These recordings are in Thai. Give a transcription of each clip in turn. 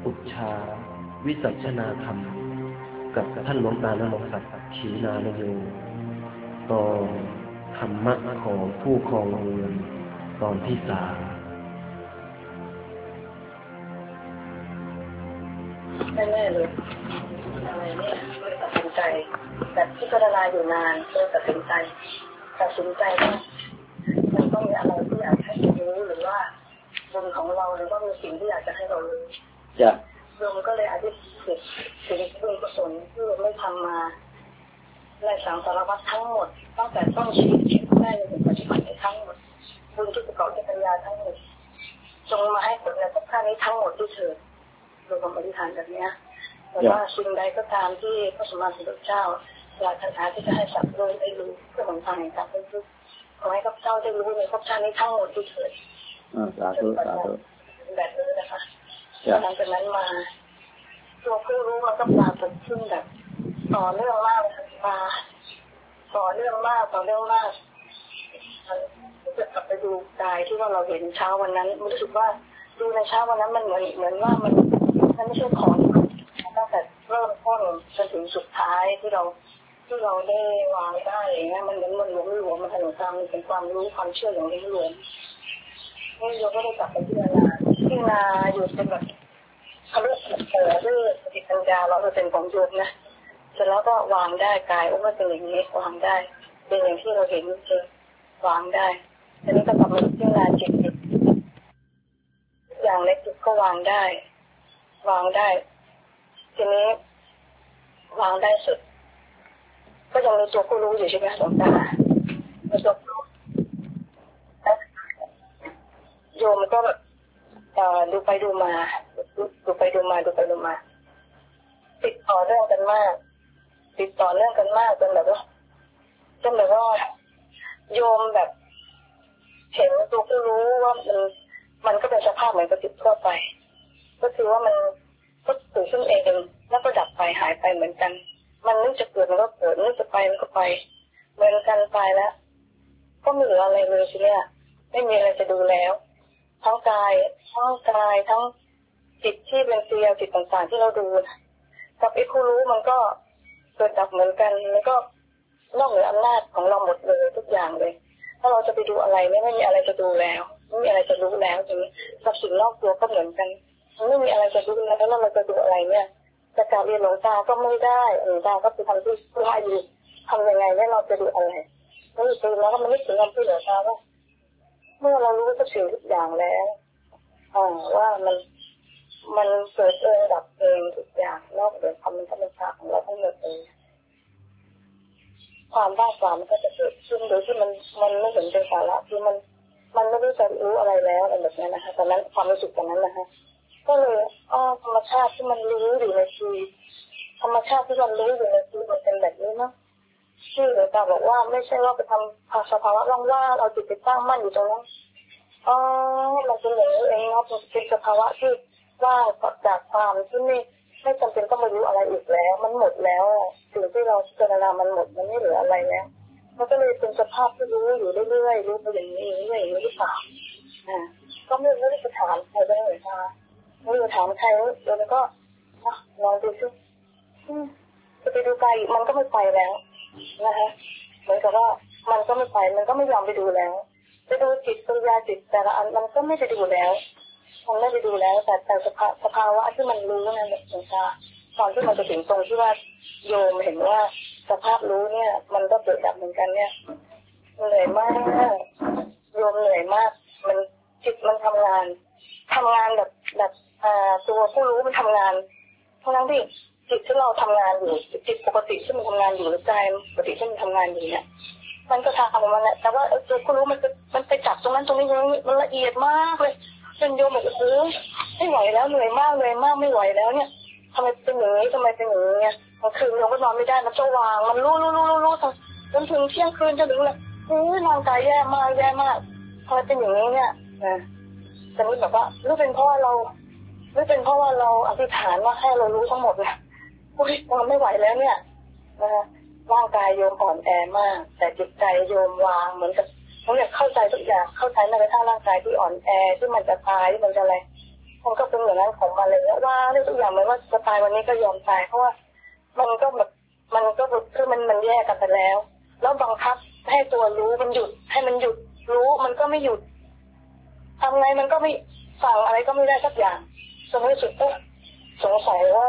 อุชฌาวิสัชนาธรรมกับท่านหลวงตานรงค์ศักดิ์ขีณานโยตอนธรรมะของผู้ครองเรือนตอนที่3 แน่ๆเลยอะไรเนี่ยเลยตัดสินใจแบบพิจารณาอยู่นานเลยตัดสินใจว่ามันต้องมีอะไรที่อยากให้รู้หรือว่าบุญของเราหรือว่ามีสิ่งที่อยากจะให้เรารู้จ้ะโยมก็เลยอธิษฐานสิ่งบุญกุศลที่ไม่ทำมาในสังสารวัฏทั้งหมดตั้งแต่ต้นชีวิตได้จนถึงปัจจุบันทั้งหมดบุญที่ประกอบด้วยปัญญาทั้งหมดจงมาให้ผลในภพชาตินี้ทั้งหมดด้วยเถิดโดยความอธิษฐานแบบนี้แต่ว่าสิ่งใดก็ตามที่พระสัมมาสัมพุทธเจ้าปรารถนาที่จะให้สัตว์โลกได้รู้เพื่อหนทางแห่งการพ้นทุกข์ขอให้ข้าพเจ้าได้รู้ในภพชาตินี้ทั้งหมดด้วยเถิดสาธุสาธุแบบนี้นะคะหลังจากนั้นมาตัวผู้รู้มันก็ปรากฏขึ้นแบบต่อเนื่องมากเลยค่ะต่อเนื่องมากจะกลับไปดูกายที่ว่าเราเห็นเช้าวันนั้นรู้สึกว่าดูในเช้าวันนั้นมันเหมือนว่ามันไม่ใช่ของตั้งแต่เริ่มต้นจนถึงสุดท้ายที่เราได้วางได้อย่างเงี้ยมันเหมือนมันหลวมมันเป็นความรู้ความเชื่ออย่างหลวมนี่เราก็ได้กลับไปพิจารณาอยู่เป็นแบบทะลุด้วยสติปัญญาเราเป็นของโยมนะเสร็จแล้วก็วางได้กายว่าเป็นอย่างนี้วางได้เป็นอย่างที่เราเห็นคือวางได้ทีนี้ก็กลับมาพิจารณาจิตอย่างในจิตก็วางได้ทีนี้วางได้สุดก็ยังมีตัวผู้รู้อยู่ใช่ไหมหลวงตามีตัวโยมก็แบบดูไปดูมาติดต่อเนื่องกันมากจนแบบว่าโยมแบบเห็นตัวผู้รู้ว่ามันก็เป็นสภาพเหมือนกับจิตทั่วไปก็คือว่ามันก็เกิดขึ้นเองแล้วก็ดับไปหายไปเหมือนกันมันนึกจะเกิดมันก็เกิดนึกจะไปมันก็ไปเหมือนกันไปแล้วก็ไม่เหลืออะไรเลยทีเนี้ยไม่มีอะไรจะดูแล้วทั้งกายทั้งจิตที่เป็นเสียวจิตต่างๆที่เราดูกับไอ้ผู้รู้มันก็เกิดดับเหมือนกันมันก็นอกเหนืออำนาจของเราหมดเลยทุกอย่างเลยถ้าเราจะไปดูอะไรไม่มีอะไรจะดูแล้วไม่มีอะไรจะรู้แล้วอย่างนี้กับสิ่งนอกตัวก็เหมือนกันไม่มีอะไรจะดูแล้วเราจะดูอะไรเนี่ยจะกล่าวเรียนหลวงตาก็ไม่ได้หลวงตาก็คือทำที่ว่าอยู่ทำยังไงเนี่ยเราจะดูอะไรแล้วอีกทีแล้วก็มันนึกถึงคำที่หลวงตาว่าเมื่อเรารู้ทุกสิ่งทุกอย่างแล้วว่ามันเกิดเองดับเองทุกอย่างนอกเหนือความเป็นธรรมชาติของเราทั้งหมดเองความว่างเปล่ามันก็จะเกิดขึ้นโดยที่มันไม่เห็นเป็นสาระคือมันไม่รู้จะรู้อะไรแล้วอะไรแบบนี้นะคะตอนนั้นความรู้สึกตอนนั้นนะคะก็เลยธรรมชาติที่มันรู้อยู่ในชีวิตธรรมชาติที่มันรู้อยู่ในชีวิตมันเป็นแบบนี้เนาะที่หลวงตาบอกว่าไม่ใช่ว่าไปทำสภาวะว่างๆเอาจิตไปตั้งมั่นอยู่ตรงนั้นมันเป็นอย่างนี้เองเนาะเป็นสภาวะที่ว่างจากความที่ไม่จำเป็นต้องมารู้อะไรอีกแล้วมันหมดแล้วสิ่งที่เราพิจารณามันหมดมันไม่เหลืออะไรแล้วมันก็เลยเป็นสภาพที่รู้อยู่เรื่อยๆรู้ไปอย่างนี้หรือเปล่าก็ไม่ได้ไปถามใครเลยค่ะไม่ได้ถามใครแล้วก็ลองดูซิจะไปดูไกลมันก็ไม่ไปแล้วนะคะเหมือนกับว่ามันก็ไม่ไปมันก็ไม่ยอมไปดูแล้วไปดูจิตปัญญาจิตแต่ละอันมันก็ไม่ไปดูแล้วมันไม่ไปดูแล้วแต่สภาวะที่มันรู้นั่นแหละหลวงตาตอนที่มันจะถึงตรงที่ว่าโยมเห็นว่าสภาพรู้เนี่ยมันก็เกิดดับเหมือนกันเนี่ยเหนื่อยมากโยมเหนื่อยมากมันจิตมันทำงานแบบตัวผู้รู้มันทำงานทั้งที่จิตที่เราทำงานอยู่จิตปกติที่มันทำงานอยู่หรือใจปกติที่มันทำงานอยู่เนี่ยมันก็ทำของมันแหละแต่ว่าตัวผู้รู้มันไปจับตรงนั้นตรงนี้มันละเอียดมากเลยจนโยมบอกไม่ไหวแล้วเหนื่อยมากไม่ไหวแล้วเนี่ยทำไมเป็นอย่างนี้มันคืนเราก็นอนไม่ได้มันจะวางมันรู้จนถึงเที่ยงคืนจนถึงเลยร่างกายแย่มากทำไมเป็นอย่างนี้เนี่ยแต่นี่แบบว่ารู้เป็นเพราะว่าเราอธิษฐานว่าให้เรารู้ทั้งหมดเนี่ยมันไม่ไหวแล้วเนี่ยร่างกายโยมอ่อนแอมากแต่จิตใจโยมวางเหมือนกับเขาอยากเข้าใจทุกอย่างเข้าใจแม้กระทั่งร่างกายที่อ่อนแอที่มันจะตายที่มันจะอะไรมันก็เป็นอย่างนั้นของมันเลยว่าเรื่องทุกอย่างเหมือนว่าจะตายวันนี้ก็ยอมตายเพราะว่ามันก็แบบคือมันแยกกันไปแล้วบังคับให้ตัวรู้มันหยุดให้มันหยุดรู้มันก็ไม่หยุดทำไงมันก็ไม่สั่งอะไรก็ไม่ได้สักอย่างจนในที่สุดก็สงสัยว่า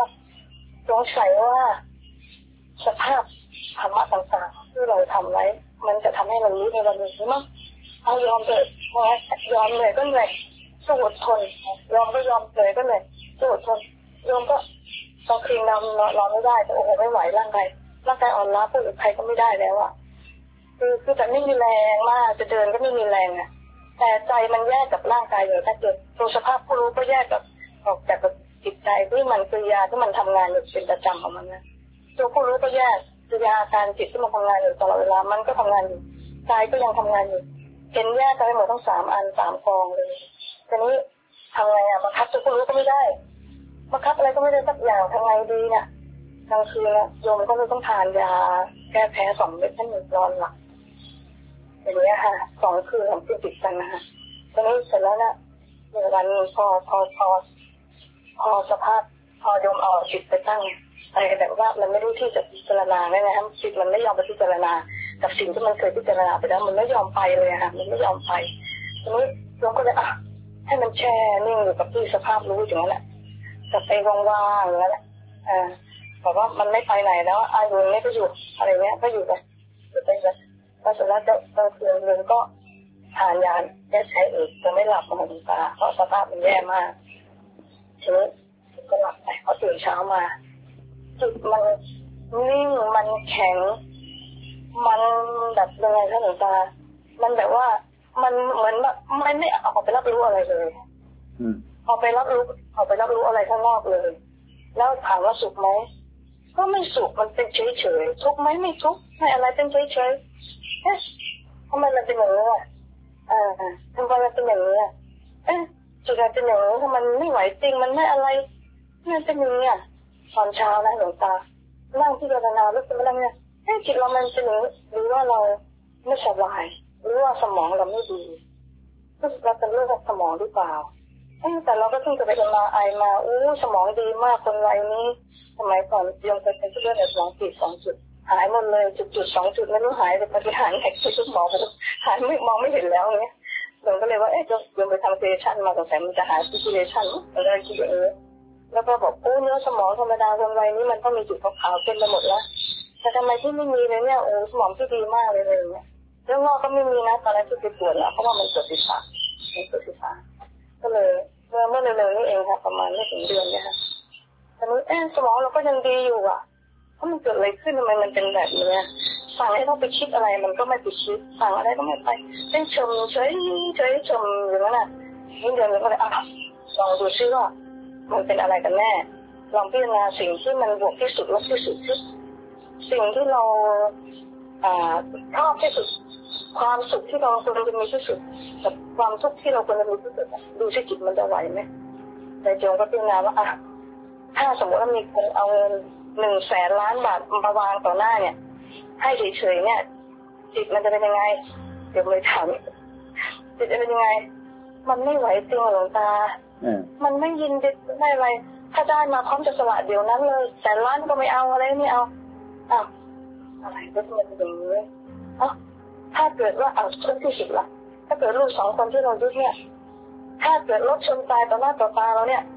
สภาพธรรมะต่างๆที่เราทำไว้มันจะทำให้เรารู้ในวันนี้มั้งเอายอมเลยยอมเลยก็เหนื่อยสู้อดทนยอมก็ยอมเลยก็เหนื่อยสู้อดทนยอมก็ตอนคืนนอนไม่ได้แต่โอ้โหไม่ไหวร่างกายอ่อนล้าพูดกับใครก็ไม่ได้แล้วอ่ะคือแต่ไม่มีแรงมากจะเดินก็ไม่มีแรงอ่ะแต่ใจมันแยกกับร่างกายอยู่ถ้าเกิดตัวสภาพผู้รู้ก็แยกกับออกจากกับจิตใจที่มันกิริยาที่มันทำงานอยู่เป็นประจำของมันนะตัวผู้รู้ก็แยกกิริยาการจิตที่มันทำงานอยู่ตลอดเวลามันก็ทำงานอยู่ใจก็ยังทำงานอยู่เห็นแยกกันไปหมดทั้ง3 กองเลยทีนี้ทำไงอ่ะบังคับตัวผู้รู้ก็ไม่ได้บังคับอะไรก็ไม่ได้สักอย่างทำไงดีเนี่ยกลางคืนโยมก็เลยต้องทานยาแก้แพ้2 เม็ดให้นอนหลับอย่างนี้ค่ะ2 คืนของติดกันนะคะทีนี้เสร็จแล้วนะในวันพอสภาพพอโยมเอาจิตไปตั้งอะไรแบบว่ามันไม่รู้ที่จะพิจารณาเนี่ยนะครับจิตมันไม่ยอมไปพิจารณากับสิ่งที่มันเคยพิจารณาไปแล้วมันไม่ยอมไปเลยค่ะมันไม่ยอมไปทีนี้โยมก็เลยให้มันแช่นิ่งอยู่กับที่สภาพรู้อย่างนั้นแหละจะไปว่างๆอย่างนั้นแหละแต่ว่ามันไม่ไปไหนแล้วอยู่นี่ก็อยู่อะไรเงี้ยก็อยู่ไปเลยพอเสร็จแล้วกลางคืนนึงก็ทานยาแก้ไขอีกจะไม่หลับมาถึงตาเพราะสภาพมันแย่มากทีนี้ก็หลับไปพอตื่นเช้ามาจิตมันนิ่งมันแข็งมันแบบยังไงคะหลวงตามันแบบว่ามันเหมือนแบบไม่ออกไปรับรู้อะไรเลยออกไปรับรู้อะไรข้างนอกเลยแล้วถามว่าสุขไหมก็ไม่สุขมันเป็นเฉยๆทุกข์ไหมไม่ทุกข์ไม่อะไรเป็นเฉยๆทำไมมันเป็นอย่างนี้ทำไมมันเป็นอย่างนี้จุดนั้นเป็นอย่างนี้ถ้ามันไม่ไหวจริงมันไม่อะไรมันเป็นอย่างนี้ตอนเช้านะหลวงตานั่งพิจารณาแล้วเป็นอะไรเนี่ยจิตเรามันเป็นอย่างนี้หรือว่าเราไม่สบายหรือว่าสมองเราไม่ดีรู้สึกเราเป็นโรคสมองหรือเปล่าแต่เราก็เพิ่งจะไปทำมามาสมองดีมากคนวัยนี้สมัยก่อนยมเคยเป็นเลือดในสมองตีบ2 จุดหายหมดเลยจุด2 จุดไม่รู้หายไปปฏิหารแหกที่ทุกหมอบอกหายไม่มองไม่เห็นแล้วเงี้ยผมก็เลยว่าโยมไปทำเซสชั่นมาสงสัยมันจะหายที่เซสชั่นอะไรคิดอย่างนี้แล้วก็บอกเนื้อสมองธรรมดาคนวัยนี้มันต้องมีจุดขาวๆเต็มไปหมดแล้วแต่ทำไมที่ไม่มีเลยเนี่ยสมองที่ดีมากเลยเนี่ยเรื่องงอกก็ไม่มีนะตอนนั้นที่ไปตรวจแล้วเพราะว่ามันเกิดศีรษะก็เลยเมื่อเร็วๆนี้เองค่ะประมาณไม่ถึงเดือนเนี่ยค่ะแต่นี้สมองเราก็ยังดีอยู่เพราะมันเกิดอะไรขึ้นทำไมมันเป็นแบบนี้สั่งให้เขาไปคิดอะไรมันก็ไม่ไปคิดสั่งอะไรก็ไม่ไปเป็นชมเฉยชมอย่างนั้นนี่เดือนนึงก็เลยลองดูซิว่ามันเป็นอะไรกันแน่ลองพิจารณาสิ่งที่มันบวกที่สุดลบที่สุดสิ่งที่เราชอบที่สุดความสุขที่เราควรจะมีที่สุดกับความทุกข์ที่เราควรจะมีที่สุดดูสิจิตมันจะไหวไหมในโจงก็พิจารณาว่าถ้าสมมติว่ามีคนเอาเงิน100,000 ล้านบาทมาวางต่อหน้าเนี่ยให้เฉยๆเนี่ยจิตมันจะเป็นยังไงเดี๋ยวเลยถามจิตจะเป็นยังไงมันไม่ไหวจริงหลวงตามันไม่ยินดีไม่อะไรถ้าได้มาพร้อมจะสละเดี๋ยวนั้นเลยแต่ล้านก็ไม่เอาอะไรไม่เอาอะไรก็มันเป็นอย่างนี้ถ้าเกิดว่าทุกข์ที่สุดล่ะถ้าเกิดลูก2 คนที่เรายึดเนี่ยถ้าเกิดรถชนตายต่อหน้าต่อตาเราเนี่ย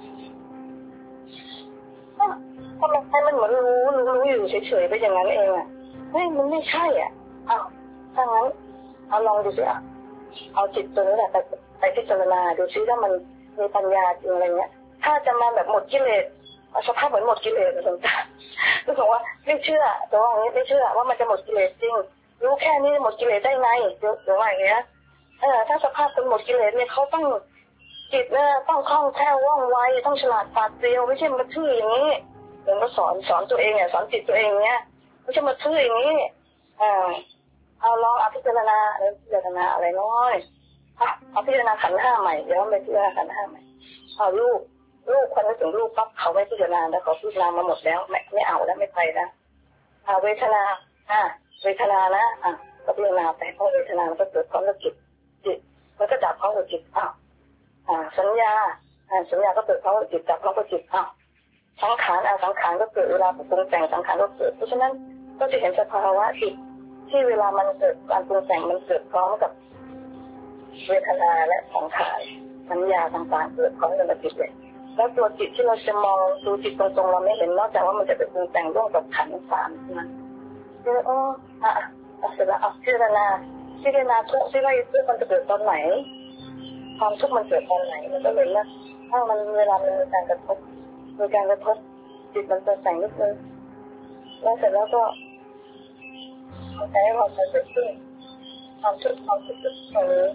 ทำไมมันเหมือนรู้อยู่เฉยๆไปอย่างนั้นเองมันไม่ใช่ถ้างั้นลองดูสิเอาจิตตัวนี้แหละไปพิจารณาดูซิถ้ามันมีปัญญาจริงอะไรเงี้ยถ้าจะมาแบบหมดกิเลสสภาพเหมือนหมดกิเลสนะสมศักดิ์รู้สึกว่าไม่เชื่อแต่ว่าอย่างนี้ไม่เชื่อว่ามันจะหมดกิเลสจริงรู้แค่นี้หมดกิเลสได้ไงหรือว่าอย่างเงี้ยถ้าสภาพคนหมดกิเลสเนี่ยเขาต้องจิตเนี่ยต้องคล่องแคล่วว่องไวต้องฉลาดปราดเปรียวไม่ใช่มาทื่ออย่างนี้ผมก็สอนตัวเองสอนจิตตัวเองเนี้ยไม่ใช่มาทื่ออย่างนี้เอาลองพิจารณาอะไรน้อยเอาพิจารณาขันธ์ 5ใหม่เดี๋ยวไปพิจารณาขันธ์ 5ใหม่เอาลูกคนนึกถึงลูกปั๊บเขาไม่พิจารณาแล้วเขาพิจารณามาหมดแล้วไม่เอาแล้วไม่ไปนะเวทนาเวทนานะก็พิจารณาไปเพราะเวทนามันก็เกิดพร้อมกับจิตมันก็ดับพร้อมกับจิตสัญญาสัญญาก็เกิดเพราะจิตจับเพราะจิตสังขารสังขารก็เกิดเวลาปรุงแต่งสังขารก็เกิดเพราะฉะนั้นก็จะเห็นสภาวะที่เวลามันเกิดการปรุงแต่งมันเกิดพร้อมกับเวทนาและสังขารสัญญาต่างๆเกิดพร้อมกันกับจิตเลยแล้วตัวจิตที่เราจะมองดูจิตตรงๆเราไม่เห็นนอกจากว่ามันจะเป็นปรุงแต่งร่วมกับขันธ์สามนะเสร็จแล้วพิจารณาทุกข์ที่ว่าทุกข์มันจะเกิดตอนไหนความทุกข์มันเกิดตอนไหนมันก็เลยนะถ้ามันเวลามันมีการกระทบจิตมันจะแต่งนิดนึงแล้วเสร็จแล้วก็เข้าใจว่ามันจะขึ้นความทุกข์ตรงนี้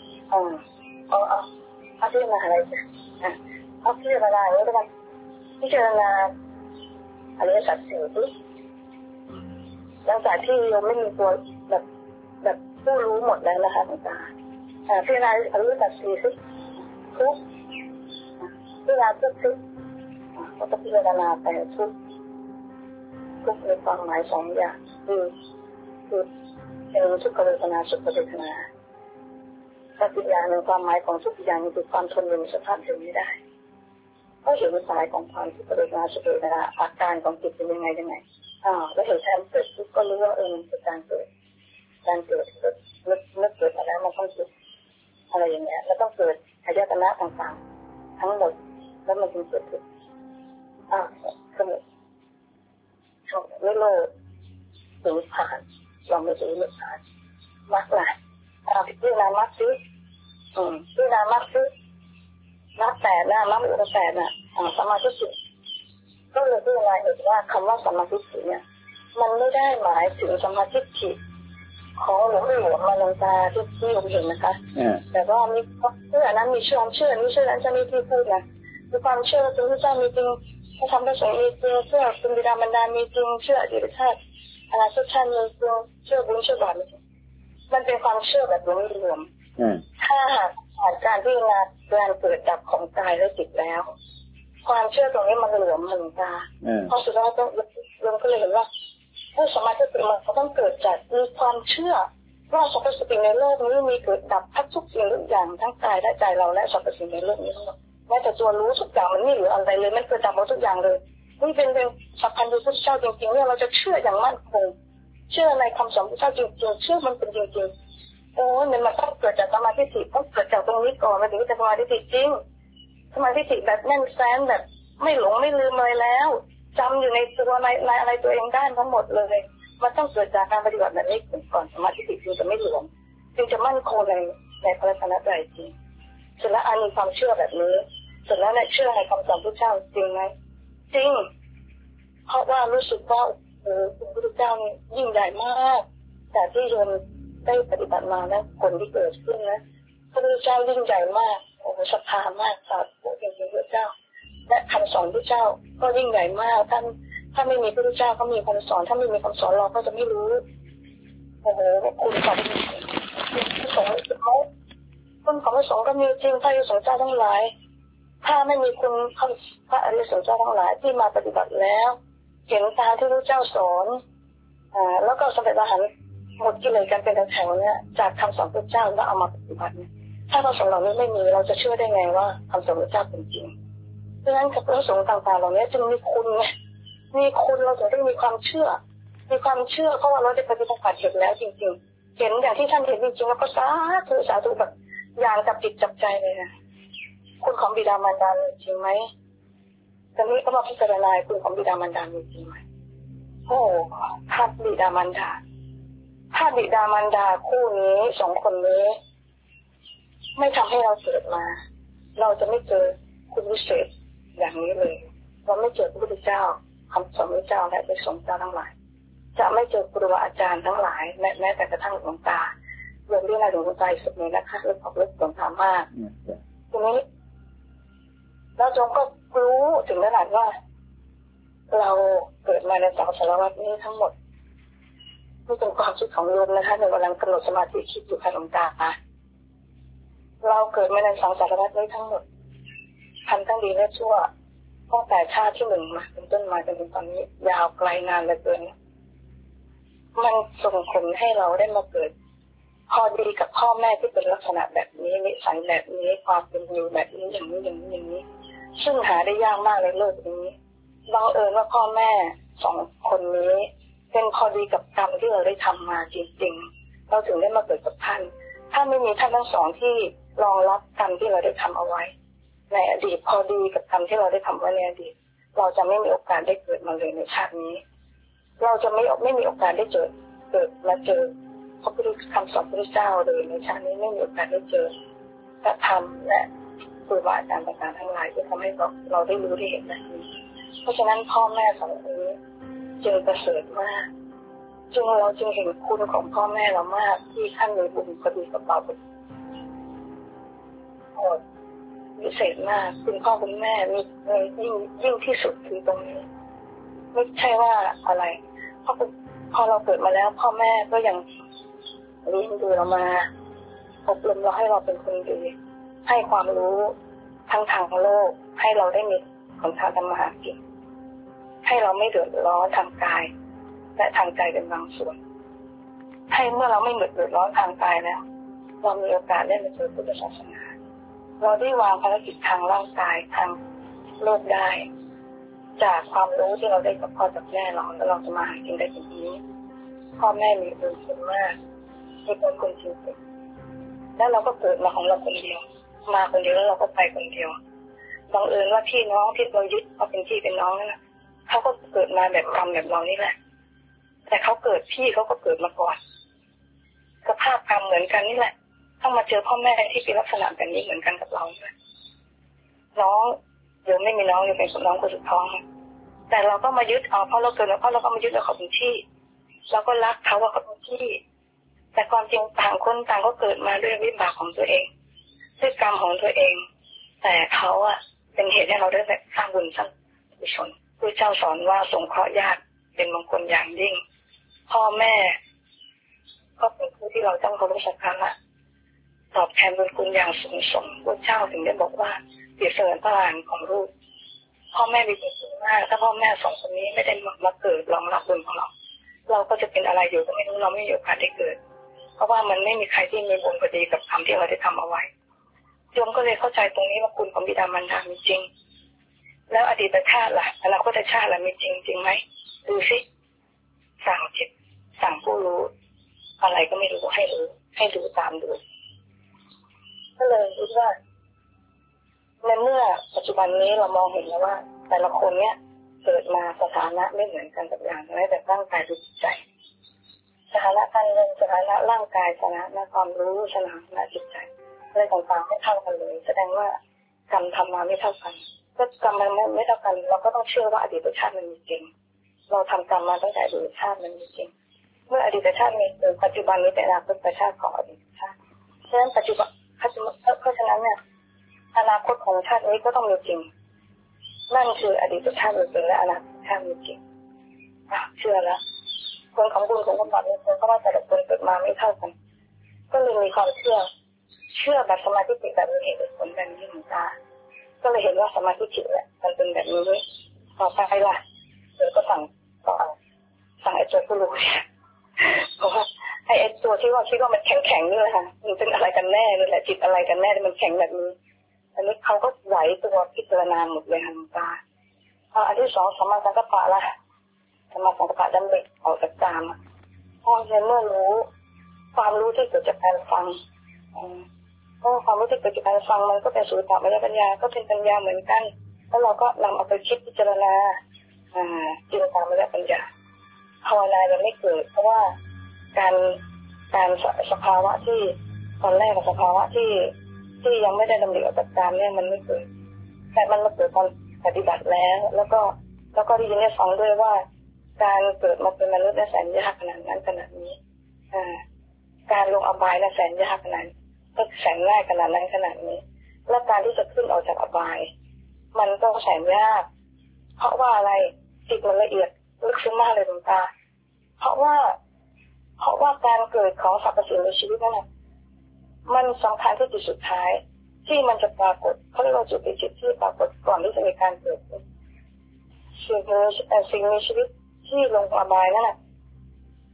เอาพิจารณาอะไรจ้ะเอาพิจารณาอย่างนี้ก็ได้พิจารณาอริยสัจสี่ปุ๊บหลังจากที่เราไม่มีตัวแบบผู้รู้หมดแล้วนะคะต่างๆพิจารณาอริยสัจสี่ทุกพิจารณาทุกก็ต้องพิจารณาแต่ทุกมีความหมายสองอย่างคือเป็นทุกขเวทนาสุขเวทนาปฏิญาณในความหมายของทุกอย่างคือความทนอยู่ในสภาพเดิมไม่ได้ก็เห็นสายของความทุกขเวทนาสุขเวทนาอาการของจิตเป็นยังไงแล้วเห็นแทนเกิดทุกก็รู้ว่ามันคือการเกิดนึกเกิดมาแล้วมันต้องเกิดอะไรอย่างเงี้ยแล้วต้องเกิดอายตนะต่างๆทั้งหมดแล้วมันจึงเกิดขึ้นสมุทไม่โลภหรือผ่านเราไม่รู้หรือผ่านมรรคหลายพิจารณามรรคซิพิจารณามรรคซิมรรค8นะมรรคอุปแปดสัมมาทิฏฐิก็เลยพิจารณาเห็นว่าคำว่าสัมมาทิฏฐิเนี่ยมันไม่ได้หมายถึงสัมมาทิฏฐิของหลวงมาลงตาที่ผมเห็นนะคะแต่ว่ามีเชื่อนั้นมีความเชื่อนี้เชื่อนั้นจะมีที่พูดนะมีความเชื่อว่าพระพุทธเจ้ามีจริงพระธรรมพระสงฆ์มีจริงเชื่อคุณบิดามารดามีจริงเชื่ออดีตชาติอนาคตชาติมีจริงเชื่อบุญเชื่อบาปมันเป็นความเชื่อแบบรวมถ้าผ่านการพิจารณาการเกิดดับของกายและจิตแล้วความเชื่อตรงนี้มันหลวมหลงตาพอสุดท้ายต้องก็เลยเห็นว่าผู้สมาธิเป็นมันต้องเกิดจากมีความเชื่อว่าสรรพสิ่งในโลกนี้มีเกิดดับทุกสิ่งทุกอย่างทั้งกายและใจเราและสรรพสิ่งในโลกนี้ทั้งหมดแม้แต่ตัวรู้ทุกอย่างมันไม่เหลืออะไรเลยมันเกิดดับหมดทุกอย่างเลยนี่เป็นสัพพัญญุพุทธเจ้าจริงๆเนี่ยเราจะเชื่ออย่างมั่นคงเชื่อในคำสอนพระเจ้าจริงๆเชื่อมันเป็นจริงๆมันต้องเกิดจากสมาธิจิตต้องเกิดจากตรงนี้ก่อนมันถึงจะสมาธิจิตจริงสมาธิจิตแบบแน่นแฟ้นแบบไม่หลงไม่ลืมอะไรแล้วจำอยู่ในตัวในอะไรตัวเองได้ทั้งหมดเลยมันต้องเกิดจากการปฏิบัติแบบนี้ก่อนสมาธิจิตจึงจะไม่หลวมจึงจะมั่นคงในพระรัตนตรัยจริงเสร็จแล้วมีความเชื่อแบบนี้เสร็จแล้วเนี่ยเชื่อในคำสอนพระเจ้าจริงไหมจริงเพราะว่ารู้สึกว่าพระพุทธเจ้านี่ยิ่งใหญ่มากแต่ที่โยมได้ปฏิบัติมานะผลที่เกิดขึ้นนะพระพุทธเจ้ายิ่งใหญ่มากศรัทธามากสาธุจริงๆพระเจ้าและคำสอนพระเจ้าก็ยิ่งใหญ่มากถ้าไม่มีพระพุทธเจ้าเขามีคำสอนถ้าไม่มีคำสอนเราก็จะไม่รู้คุณของพระสงฆ์เขาคุณของพระสงฆ์ก็มีจริงพระอริยสงฆ์เจ้าทั้งหลายถ้าไม่มีคุณพระอริยสงฆ์เจ้าทั้งหลายที่มาปฏิบัติแล้วเห็นตามที่พระเจ้าสอนแล้วก็สำเร็จอรหันต์หมดกิเลสกันเป็นแถวๆเนี่ยจากคำสอนพระเจ้าแล้วเอามาปฏิบัติถ้าพระสงฆ์เหล่านี้ไม่มีเราจะเชื่อได้ไงว่าคำสอนพระเจ้าเป็นจริงเพราะฉะนั้นพระสงฆ์ต่างๆเหล่านี้จึงมีคุณไงมีคุณเราถึงได้มีความเชื่อเพราะว่าเราได้ปฏิบัติเห็นแล้วจริงๆเห็นอย่างที่ท่านเห็นจริงๆแล้วก็สาธุแบบอย่างกับจิตจับใจเลยนะคุณของบิดามารดามีจริงไหมตอนนี้ก็มาพิจารณาคุณของบิดามารดามีจริงไหมภาพบิดามารดาคู่นี้สองคนนี้ไม่ทำให้เราเกิดมาเราจะไม่เจอคุณวิเศษอย่างนี้เลยเราไม่เจอพระพุทธเจ้าคำสอนพระเจ้าและพระสงฆ์เจ้าทั้งหลายจะไม่เจอครูบาอาจารย์ทั้งหลายแม้แต่กระทั่งหลวงตาเรื่องนี้นะหลวงตาสุดเลยนะคะเรื่องของเรื่องหลวงตามากทีนี้เราจงก็รู้ถึงขนาดว่าเราเกิดมาในสังสารวัฏนี้ทั้งหมดนี่เป็นความคิดของโยมนะคะในกำลังกำหนดสมาธิคิดอยู่ค่ะหลวงตาค่ะเราเกิดมาในสังสารวัฏนี้ทั้งหมดทำทั้งดีและชั่วตั้งแต่ชาติที่หนึ่งมาเป็นต้นมาจนถึงตอนนี้ยาวไกลนานเหลือเกินมันส่งผลให้เราได้มาเกิดพอดีกับพ่อแม่ที่เป็นลักษณะแบบนี้นิสัยแบบนี้ความเป็นอยู่แบบนี้อย่างนี้ซึ่งหาได้ยากมากในโลกนี้บังเอิญว่าพ่อแม่สองคนนี้เป็นพอดีกับกรรมที่เราได้ทำมาจริงๆเราถึงได้มาเกิดกับท่านถ้าไม่มีท่านทั้งสองที่รองรับกรรมที่เราได้ทำเอาไว้ในอดีตพอดีกับกรรมที่เราได้ทำไว้ในอดีตเราจะไม่มีโอกาสได้เกิดมาเลยในชาตินี้เราจะไม่มีโอกาสได้เกิดมาเจอพระพุทธคำสอนพระพุทธเจ้าเลยในชาตินี้ไม่มีโอกาสได้เจอพระธรรมและครูบาอาจารย์ต่างๆทั้งหลายที่ทำให้เราได้รู้ได้เห็นแบบนี้เพราะฉะนั้นพ่อแม่สองคนนี้จึงประเสริฐมากเราจึงเห็นคุณของพ่อแม่เรามากที่ท่านมีบุญพอดีกับเราวิเศษมากคุณพ่อคุณแม่มียิ่งที่สุดคือตรงนี้ไม่ใช่ว่าอะไรพอเราเกิดมาแล้วพ่อแม่ก็ยังเลี้ยงดูเรามาอบรมเราให้เราเป็นคนดีให้ความรู้ทั้งทางโลกให้เราได้มีหนทางทำมาหากินให้เราไม่เดือดร้อนทางกายและทางใจเป็นบางส่วนให้เมื่อเราไม่เดือดร้อนทางกายแล้วเรามีโอกาสได้มาเจอพุทธศาสนาเราได้วางภารกิจทางร่างกายทางโลกได้จากความรู้ที่เราได้กับพ่อจากแม่เราแล้วเราจะมาหากินได้อย่างนี้พ่อแม่มีบุญคุณมากมีบุญคุณจริงๆแล้วเราก็เกิดมาของเราคนเดียวมาคนเดียวแล้วเราก็ไปคนเดียวบังเอิญว่าพี่น้องที่เรายึดเขาเป็นพี่เป็นน้องนั่นแหละเขาก็เกิดมาแบบกรรมแบบเรานี่แหละแต่เขาเกิดพี่เขาก็เกิดมาก่อนสภาพกรรมเหมือนกันนี่แหละต้องมาเจอพ่อแม่ที่เป็นลักษณะแบบนี้เหมือนกันกับเราน้องเดี๋ยวไม่มีน้องอยู่เป็นน้องคนสุดท้องแต่เราก็มายึดเอาเพราะเราเกิดแล้วเพราะเราก็มายึดแล้วเขาเป็นพี่เราก็รักเขาว่าเขาเป็นพี่แต่ความจริงต่างคนต่างก็เกิดมาด้วยวิบากของตัวเองด้วยกรรมของตัวเองแต่เขาเป็นเหตุให้เราได้สร้างบุญสร้างกุศลพระเจ้าสอนว่าสงเคราะห์ญาติเป็นมงคลอย่างยิ่งพ่อแม่ก็เป็นผู้ที่เราต้องเคารพสักการะตอบแทนบุญคุณอย่างสูงส่งพระเจ้าถึงได้บอกว่าเปรียบเสมือนพระหลานของลูกพ่อแม่มีบุญคุณมากถ้าพ่อแม่สองคนนี้ไม่ได้มาเกิดรองรับบุญของเราก็จะเป็นอะไรอยู่ก็ไม่รู้เราไม่มีโอกาสได้เกิดเพราะว่ามันไม่มีใครที่มีบุญพอดีกับคำที่เราได้ทำเอาไว้โยมก็เลยเข้าใจตรงนี้ว่าคุณของบิดามารดามีจริงแล้วอดีตชาติล่ะอนาคตชาติล่ะมีจริงไหมดูสิสั่งจิตสั่งผู้รู้อะไรก็ไม่รู้ให้รู้ตามดูก็เลยคิดว่าในเมื่อปัจจุบันนี้เรามองเห็นแล้วว่าแต่ละคนเนี้ยเกิดมาสถานะไม่เหมือนกันกับอย่างไรแต่ร่างกายจิตใจสถานะการเงินสถานะร่างกายสถานะความรู้สถานะจิตใจอะไรต่างๆไม่เท่ากันเลยแสดงว่ากรรมทำมาไม่เท่ากันก็กรรมมันไม่เท่ากันเราก็ต้องเชื่อว่าอดีตชาติมันมีจริงเราทำกรรมมาตั้งแต่อดีตชาติมันมีจริงเมื่ออดีตชาติมีจริงปัจจุบันนี้แต่อนาคตชาติของอดีตชาติฉะนั้นปัจจุบันเพราะฉะนั้นเนี่ยอนาคตของชาตินี้ก็ต้องมีจริงนั่นคืออดีตชาติมีจริงและอนาคตชาติมีจริงเชื่อแล้วคนของบุญของบาปเนี่ยคนก็ว่าแต่ละคนเกิดมาไม่เท่ากันก็เลยมีความเชื่อแบบสมาธิจิตแบบมีเหตุผลแบบนี้เหมือนกันก็เลยเห็นว่าสมาธิจิตเนี่ยมันเป็นแบบนี้ต่อไปล่ะเดี๋ยวก็สั่งไอ้ตัวผู้รู้เนี่ยเพราะว่าไอ้ตัวที่ว่ามันแข็งนี่แหละค่ะมันเป็นอะไรกันแน่นี่แหละจิตอะไรกันแน่ที่มันแข็งแบบนี้อันนี้เขาก็ไหวตัวพิจารณาหมดเลยค่ะตาอันที่สองสัมมาสังกัปปะละสัมมาสังกัปปะดำเนินออกจากกามพอเมื่อรู้ความรู้ที่เกิดจากการฟังความรู้ที่เกิดจากการฟังมันก็เป็นสุตตมยปัญญาก็เป็นปัญญาเหมือนกันแล้วเราก็นำเอาไปคิดพิจารณาจินตามยปัญญาภาวนายังไม่เกิดเพราะว่าการสภาวะที่ตอนแรกกับสภาวะที่ยังไม่ได้ดำเนินออกจากกามเนี่ยมันไม่เกิดแต่มันมาเกิดตอนปฏิบัติแล้วก็ได้ยินได้ฟังด้วยว่าการเกิดมาเป็นมนุษย์แสนยากขนาดนั้นขนาดนี้การลงอบายแสนยากขนาดก็แสนง่ายขนาดนั้นขนาดนี้และการที่จะขึ้นออกจากอบายมันก็แสนยากเพราะว่าอะไรจิตมันละเอียดลึกซึ้งมากเลยดวงตาเพราะว่าการเกิดของสรรพสิ่งในชีวิตนั่นแหละมันสำคัญที่จุดสุดท้ายที่มันจะปรากฏเขาเรียกว่าจุดเป็นจิตที่ปรากฏก่อนที่จะมีการเกิดสิ่งมีชีวิตที่ลงอบายนั่นแหละ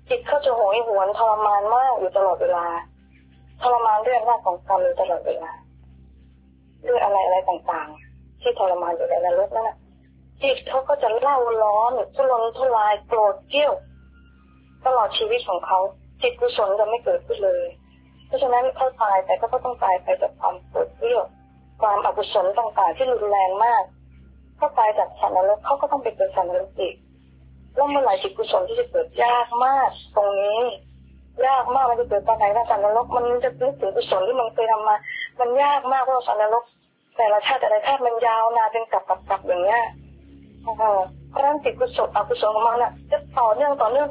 จิตเขาจะโหยหวนทรมานมากอยู่ตลอดเวลาทรมานด้วยอำนาจของกรรมอยู่ตลอดเวลาด้วยอะไรต่างๆที่ทรมานอยู่ในนรกนั่นแหละจิตเขาก็จะเล่าร้อนทุรนทุรายโกรธเกรี้ยวตลอดชีวิตของเขาจิตกุศลจะไม่เกิดขึ้นเลยเพราะฉะนั้นเขาตายแต่ก็ต้องตายไปจากความโกรธเกรี้ยวความอกุศลต่างๆที่รุนแรงมากเขาตายจากสัตว์นรกเขาก็ต้องไปเกิดสัตว์นรกอีกแล้วเมื่อไหร่จิตกุศลที่จะเกิดยากมากตรงนี้ยากมากมันจะเกิดตอนไหนนะสัตว์นรกมันจะนึกถึงกุศลที่มันเคยทำมามันยากมากเพราะสัตว์นรกแต่ละชาติมันยาวนานเป็นกลับอย่างเงี้ยเพราะฉะนั้นจิตกุศลอกุศลของมันน่ะจะต่อเนื่องกว่ามัน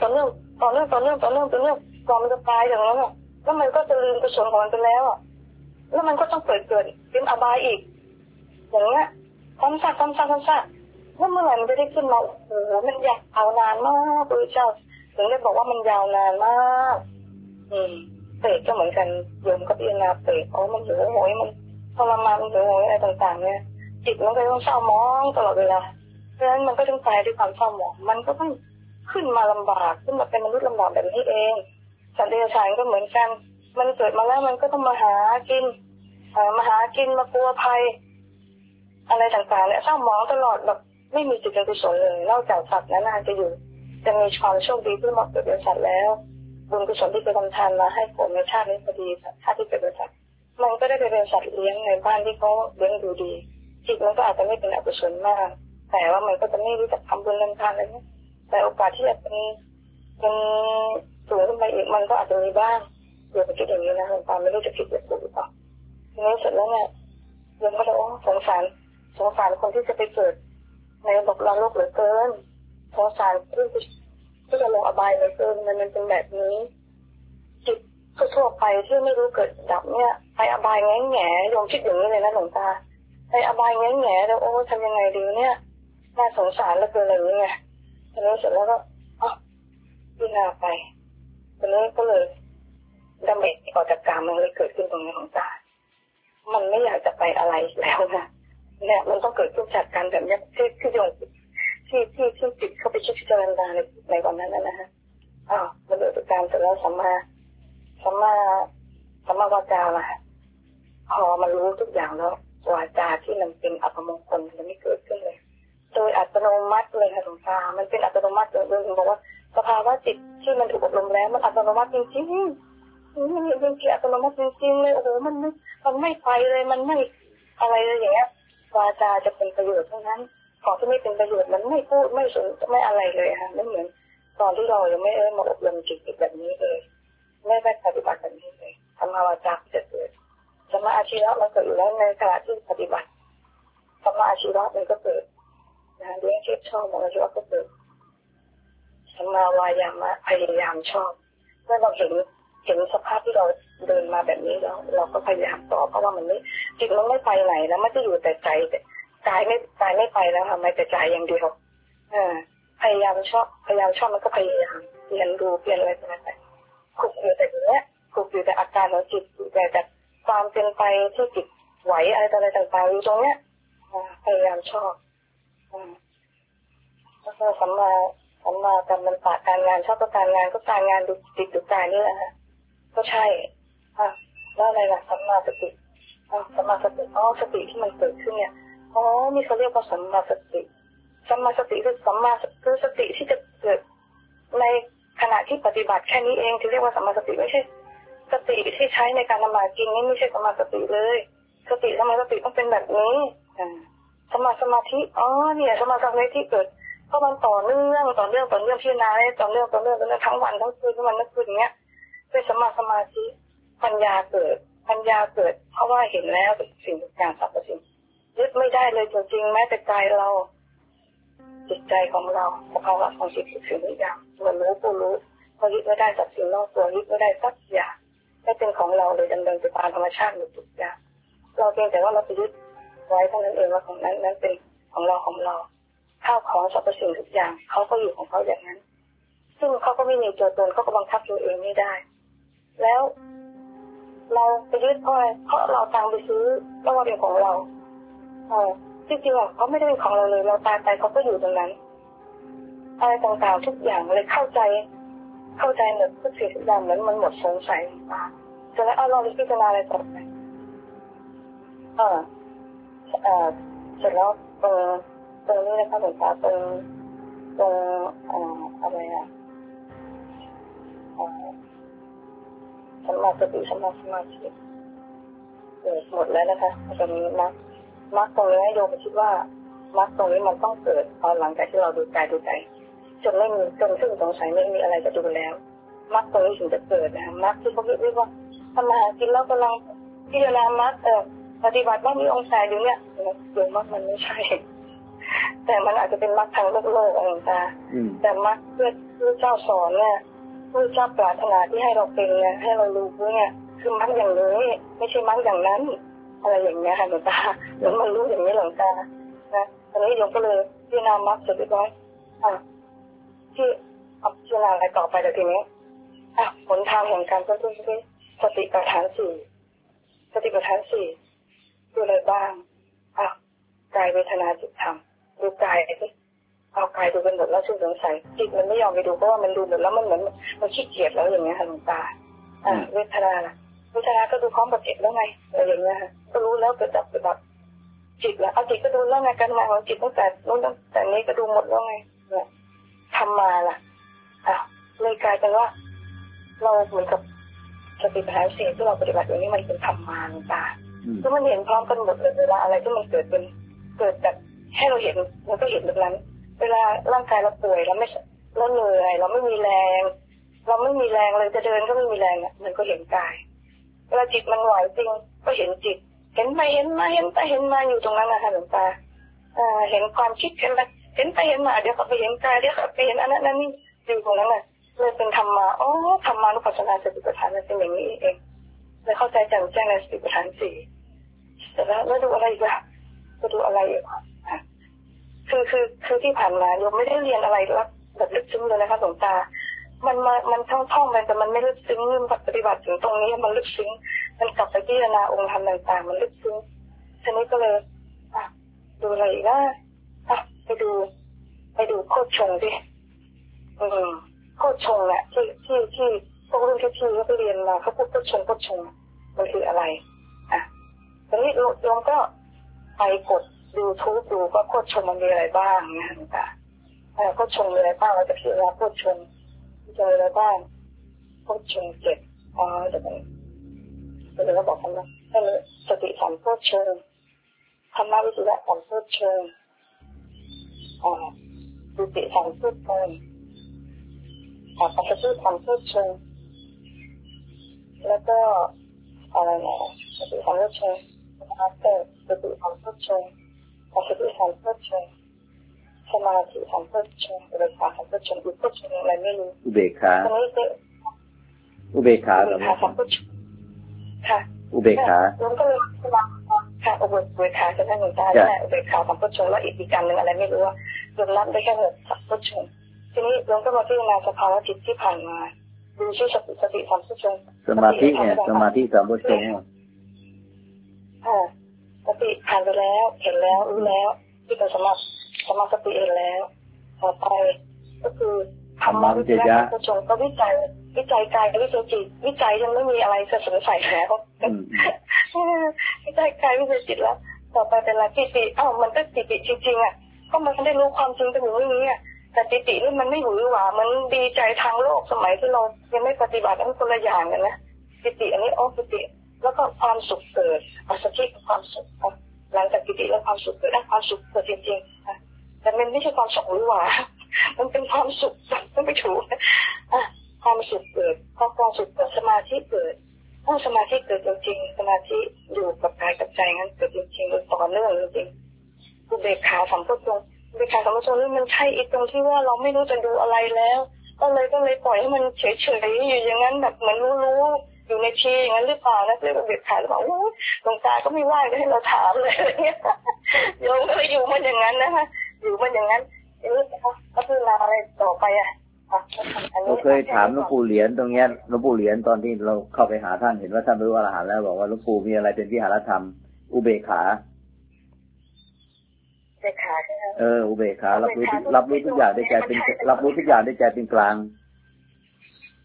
จะตายอย่างนั้นแล้วมันก็จะลืมกุศลของมันไปแล้วแล้วมันก็ต้องเกิดเป็นอบายอีกอย่างเงี้ยซ้ำซากแล้วเมื่อไหร่มันจะได้ขึ้นมาโอ้โหมันยาวนานมากพระเจ้าถึงได้บอกว่ามันยาวนานมากเปรตก็เหมือนกันโยมก็พิจารณาเปรตมันหิวโหยมันทรมานมันหิวโหยอะไรต่างๆเนี่ยจิตมันก็ต้องเศร้ามองตลอดเวลาเพราะฉะนั้นมันก็ต้องตายด้วยความเศร้าหมองมันก็ต้องขึ้นมาลำบากขึ้นมาเป็นมนุษย์ลำบากแบบนี้เองสัตว์เดรัจฉานก็เหมือนกันมันเกิดมาแล้วมันก็ต้องมาหากินมากลัวภัยอะไรต่างๆเนี่ยเศร้ามองตลอดแบบไม่มีจิตเป็นกุศลเลยนอกจากสัตว์นั้นจะมีความโชคดีที่เหมาะกับเป็นสัตว์แล้วบุญกุศลที่เคยทำทานมาให้ผลในชาตินี้พอดีชาติที่เกิดเป็นสัตว์มันก็ได้ไปเป็นสัตว์เลี้ยงในบ้านที่เขาเลี้ยงดูดีจิตมันก็อาจจะไม่เป็นอกุศลมากแต่ว่ามันก็จะไม่รู้จักทำบุญทำทานอะไรนี้แต่โอกาสที่จะเป็นสูงขึ้นไปอีกมันก็อาจจะมีบ้างเดี๋ยวไปคิดอย่างนี้นะหลวงตาไม่รู้จะผิดหรือถูกหรือเปล่าทีนี้เสร็จแล้วเนี่ยโยมก็เลยสงสารคนที่จะไปเกิดในระบบนรกเหลือเกินสงสารที่จะลงอบายเหลือเกินมันเป็นแบบนี้จิตทั่วไปที่ไม่รู้เกิดดับเนี่ยไปอบายแง่โยมคิดอย่างนี้เลยนะหลวงตาไปอบายแง่แล้วทำยังไงดีเนี่ยน่าสงสารเหลือเกินอะไรอย่างเงี้ยทีนี้เสร็จแล้วก็พิจารณาไปทีนี้ก็เลยดำเนินออกจากกรรมมันเลยเกิดขึ้นตรงนี้ของตามันไม่อยากจะไปอะไรแล้วนะเนี่ยมันต้องเกิดขึ้นจากการแบบนี้ที่โยมที่จิตเข้าไปคิดพิจารณาในวันนั้นนะฮะมันเกิดจากการเสร็จแล้วสัมมาวาจาล่ะพอมารู้ทุกอย่างแล้ววาจาที่มันเป็นอัปมงคลมันไม่เกิดขึ้นเลยโดยอัตโนมัติเลยค่ะหลวงตามันเป็นอัตโนมัติเลยบอกว่าสภาวะจิตที่มันถูกอบรมแล้วมันอัตโนมัติจริงๆมันเป็นอัตโนมัติจริงๆเลยโอ้โหมันไม่ไปเลยมันไม่อะไรเลยอย่างเงี้ยวาจาจะเป็นประโยชน์เท่านั้นของที่ไม่เป็นประโยชน์มันไม่พูดไม่สนไม่อะไรเลยค่ะไม่เหมือนตอนที่เรายังไม่มาอบรมจิตแบบนี้เลยไม่ได้ปฏิบัติแบบนี้เลยธรรมวาจาจะเกิดสมาอาชีวะมันเกิดอยู่แล้วในขณะที่ปฏิบัติสมาอาชีวะมันก็เกิดนะเลี้ยงเก็บชอบของอาชีวะก็เกิดสมาวายามะพยายามชอบเมื่อเราเห็นสภาพที่เราเดินมาแบบนี้แล้วเราก็พยายามต่อเพราะว่ามันไม่จิตมันไม่ไปไหนแล้วมันจะอยู่แต่ใจแต่กายไม่ไปแล้วค่ะไม่แต่ใจอย่างเดียวพยายามชอบมันก็พยายามเรียนรู้เปลี่ยนอะไรต่างๆคุกอยู่แต่อย่างเนี้ยคุกอยู่แต่อาการของจิตอยู่แต่ความเป็นไปที่จิตไหวอะไรต่างๆอยู่ตรงเนี้ยพยายามชอบแล้วก็สัมมาการบรรพการงานชอบการงานก็การงานดูจิตดูกายนี่แหละฮะก็ใช่แล้วอะไรล่ะสัมมาสติสติที่มันเกิดขึ้นเนี่ยนี่เขาเรียกว่าสัมมาสติคือสติที่จะเกิดในขณะที่ปฏิบัติแค่นี้เองที่เรียกว่าสัมมาสติไม่ใช่สติที่ใช้ในการทำมากินนี่ไม่ใช่สัมมาสติเลยสติสัมมาสติต้องเป็นแบบนี้สมาธิเนี่ยสมาธิเกิดเพราะมันต่อเนื่องพิจารณาต่อเนื่องทั้งวันทั้งคืนทั้งวันทั้งคืนอย่างเงี้ยเป็นสมาธิปัญญาเกิดเพราะว่าเห็นแล้วสิ่งทุกอย่างสรรพสิ่งยึดไม่ได้เลยจริงๆแม้แต่ใจเราจิตใจของเราสภาวะของจิตทุกสิ่งทุกอย่างมันรู้ผู้รู้พอยึดไม่ได้สักสิ่งนอกตัวยึดไม่ได้สักอย่างไม่เป็นของเราเลยดำเนินไปตามธรรมชาติหมดทุกอย่างเราเพียงแต่ว่าเราไปยึดไว้เท่านั้นเองว่าของนั้นเป็นของเราข้าวของสรรพสิ่งทุกอย่างเขาก็อยู่ของเขาอย่างนั้นซึ่งเขาก็ไม่มีตัวตนเขาก็บังคับตัวเองไม่ได้แล้วเราไปยึดเพราะเราตังไปซื้อแล้วว่าเป็นของเราจริงๆเขาไม่ได้เป็นของเราเลยเราตายไปเขาก็อยู่ตรงนั้นอะไรต่างๆทุกอย่างเลยเข้าใจเข้าใจหมดทุกสิ่งทุกอย่างเหมือนมันหมดสงสัยเสร็จแล้วเราพิจารณาอะไรต่อไปเสร็จแล้วตรงนี้นะคะหลวงตาตรงอะไรสัมมาสติสัมมาสมาธิหมดแล้วนะคะตรงนี้มรรคตรงนี้โยมคิดว่ามรรคตรงนี้มันต้องเกิดตอนหลังจากที่เราดูกายดูใจจนไม่มีจนซึ่งสงสัยไม่มีอะไรจะดูแล้วมรรคตรงนี้ถึงจะเกิดนะคะมรรคที่เขาเรียกว่าทำมาหากินแล้วกำลังพิจารณามรรคปฏิบัติว่ามีองค์แสอยู่เนี่ยโยมว่ามันไม่ใช่แต่มันอาจจะเป็นมรรคทางโลกอะไรต่างๆแต่มรรคเพื่อเจ้าสอนเนี่ยเพื่อเจ้าปรารถนาที่ให้เราเป็นเนี่ยให้เรารู้เนี่ยคือมรรคอย่างนี้ไม่ใช่มรรคอย่างนั้นอะไรอย่างเงี้ยค่ะหลวงตาหลวงมันรู้อย่างนี้หลวงตานะตอนนี้โยมก็เลยพิจารณามรรคเสร็จเรียบร้อยที่พิจารณาอะไรต่อไปเดี๋ยวทีนี้หนทางแห่งการเพิ่มขึ้นสติปัฏฐานสี่สติปัฏฐานสี่ดูอะไรบ้างกายเวทนาจิตธรรมดูกายเอากายดูเป็นหมดแล้วซึ่งสงสัยจิตมันไม่ยอมไปดูเพราะว่ามันดูหมดแล้วมันเหมือนมันขี้เกียจแล้วอย่างเงี้ยค่ะหลวงตาเวทนาก็ดูพร้อมกับจิตแล้วไงอะไรอย่างเงี้ยค่ะก็รู้แล้วเกิดดับจิตแล้วเอาจิตก็ดูแล้วไงการงานของจิตตั้งแต่นู้นตั้งแต่นี้ก็ดูหมดแล้วไงเนี่ยทำมาล่ะเลยกลายเป็นว่าเราเหมือนกับสติปัฏฐานสี่ที่เราปฏิบัติอย่างนี้มันเป็นธรรมาหลวงตาคือมันเห็นพร้อมกันหมดเลยเวลาอะไรที่มันเกิดแบบให้เราเห็นมันก็เห็นแบบนั้นเวลาร่างกายเราป่วยเราเหนื่อยเราไม่มีแรงเลยจะเดินก็ไม่มีแรงมันก็เห็นกายเวลาจิตมันไหวจริงก็เห็นจิตเห็นไปเห็นมาอยู่ตรงนั้นนะคะหลวงตาเห็นความคิดเห็นไปเห็นมาเดี๋ยวก็ไปเห็นกายเดี๋ยวก็ไปเห็นอันนั้นนี่อยู่ตรงนั้นน่ะเลยเป็นธรรมะธรรมานุปัสสนาสติปัฏฐานมันเป็นอย่างนี้เองเลยเข้าใจแจ่มแจ้งในสติปัฏฐานสี่แต่แล้วดูอะไรอีกล่ะจะดูอะไรอีกคือที่ผ่านมาโยมไม่ได้เรียนอะไรแบบลึกซึ้งเลยนะคะหลวงตามันท่องไปแต่มันไม่ลึกซึ้งปฏิบัติถึงตรงนี้มันลึกซึ้งมันกลับไปพิจารณาองค์ธรรมต่างๆมันลึกซึ้งทีนี้ก็เลยดูอะไรอีกนะไปดูโคชฌงค์ดิโคชฌงค์แหละที่พวกรุ่นพี่เขาไปเรียนมาเขาพูดโคชฌงค์มันคืออะไรทีนี้โยมก็ไปกดดูทูบดูว่าโคชฌงค์มันมีอะไรบ้างนะจ๊ะโคชฌงค์มีอะไรบ้างเราจะพิจารณาโคชฌงค์มีอะไรบ้างโคชฌงค์7เดี๋ยวเราบอกกันนะให้สติสัมโพชฌงค์ธรรมวิจยะสัมโพชฌงค์ดุติสัมโพชฌงค์ปัสสัทธิสัมโพชฌงค์แล้วก็อะไรนะสติสัมโพชฌงค์สติสัมโพชฌงค์ปัสสัทธิสัมโพชฌงค์สมาธิสัมโพชฌงค์อุเบกขาสัมโพชฌงค์อุปโพชฌงค์อะไรไม่รู้อุเบกขาสัมโพชฌงค์ค่ะอุเบกขาแล้วก็เลยค่ะอุเบกขาจะได้เหมือนกันแหละอุเบกขาสัมโพชฌงค์แล้วอีกการหนึ่งอะไรไม่รู้ว่ารวมรับได้แค่6สัมโพชฌงค์ทีนี้เราก็มาพิจารณาสภาวะจิตที่ผ่านมาดูชื่อสติสัมโพชฌงค์สมาธิเนี่ยสมาธิสัมโพชฌงค์สติผ่านไปแล้วเห็นแล้วรู้แล้วที่เป็นสมาสติเห็นแล้วต่อไปก็คือธรรมะวิจยะสัมโพชฌงค์ก็วิจัยกายวิจัยจิตวิจัยยังไม่มีอะไรจะสงสัยแล้ววิจัยกายวิจัยจิตแล้วต่อไปเป็นอะไรปิติมันก็ปิติจริงๆก็มันได้รู้ความจริงเป็นอย่างนี้แต่ปิตินี่มันไม่หวือหวามันดีใจทางโลกสมัยที่เรายังไม่ปฏิบัตินั้นคนละอย่างกันนะปิติอันนี้ปิติแล้วก็ความสุขเกิดปัสสัทธิความสุขหลังจากปิติแล้วความสุขเกิดความสุขเกิดจริงๆแต่มันไม่ใช่ความสุขหวือหวามันเป็นความสุขมันไม่ถูกความสุขเกิดความสุขเกิดสมาธิเกิดสมาธิเกิดจริงๆสมาธิอยู่กับกายกับใจงั้นเกิดจริงๆต่อเนื่องจริงๆอุเบกขาสัมโพชฌงค์อุเบกขาสัมโพชฌงค์นี่มันใช่อีกตรงที่ว่าเราไม่รู้จะดูอะไรแล้วก็เลยปล่อยให้มันเฉยๆอยู่อย่างนั้นแบบเหมือนรู้อยู่ในทีอย่างนั้นหรือเปล่านะเรียกอุเบกขาหรือเปล่าหลวงตาก็ไม่ว่าให้เราถามเลยโยมก็อยู่มันอย่างนั้นนะคะอยู่มันอย่างนั้นก็คือลาอะไรต่อไปเราเคยถามหลวงปู่เหรียญตรงเนี้ยหลวงปู่เหรียญตอนที่เราเข้าไปหาท่านเห็นว่าท่านรู้อรหันต์แล้วบอกว่าหลวงปู่มีอะไรเป็นวิหารธรรมอุเบกขาอุเบกขาอุเบกขารับรู้ทุกอย่างได้ใจเป็นรับรู้ทุกอย่างได้ใจเป็นกลาง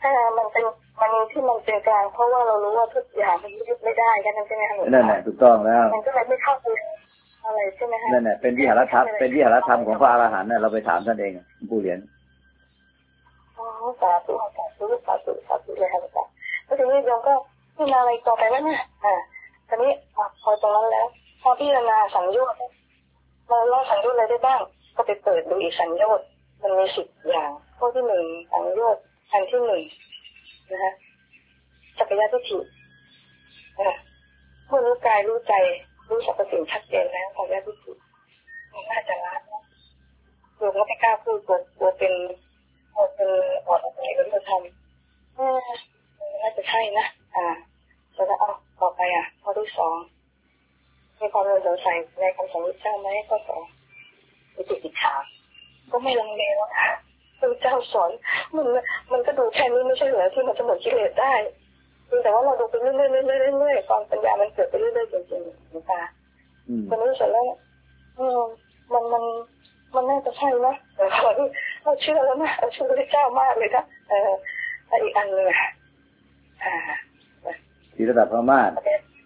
มันเป็นมันที่มันเป็นกลางเพราะว่าเรารู้ว่าทุกอย่างมันยึดไม่ได้แค่นั้นใช่ไหมคะนั่นแหละถูกต้องแล้วมันก็เลยไม่เข้าไปอะไรใช่ไหมคะนั่นแหละเป็นวิหารธรรมเป็นวิหารธรรมของพระอรหันต์น่ะเราไปถามท่านเองผู้เหรียญสาธุสาธุสาธุสาธุเลยค่ะอาจารย์แล้วทีนี้โยมก็พิจารณาอะไรต่อไปแล้วเนี่ยตอนนี้พอตรงนั้นแล้วพอพิจารณาสังโยชน์เราสังโยชน์อะไรได้บ้างก็ไปเปิดดูอีกสังโยชน์มันมี10 อย่างข้อที่1สังโยชน์อันที่1นะฮะสักยะทิฏฐิเมื่อรู้กายรู้ใจรู้สรรพสิ่งชัดเจนแล้วสักยะทิฏฐิมันน่าจะละโยมก็ไม่กล้าพูดกลัวเป็นอดอะไรก็ไม่ทำน่าจะใช่นะแล้วต่อไปข้อที่2มีความสงสัยในคำสอนพระเจ้าไหมข้อ2วิจิกิจฉาก็ไม่ลังเลแล้วค่ะพระเจ้าสอนมันก็ดูแค่นี้ไม่ใช่เหรอที่มันจะหมดกิเลสได้แต่ว่าเราดูไปเรื่อยๆความปัญญามันเกิดไปเรื่อยๆจริงๆนะคะตอนนี้เสร็จแล้วมันน่าจะใช่นะเราเชื่อแล้วนะเราเชื่อพระเจ้ามากเลยนะอีกอันนึงที่ระดับพระมาศ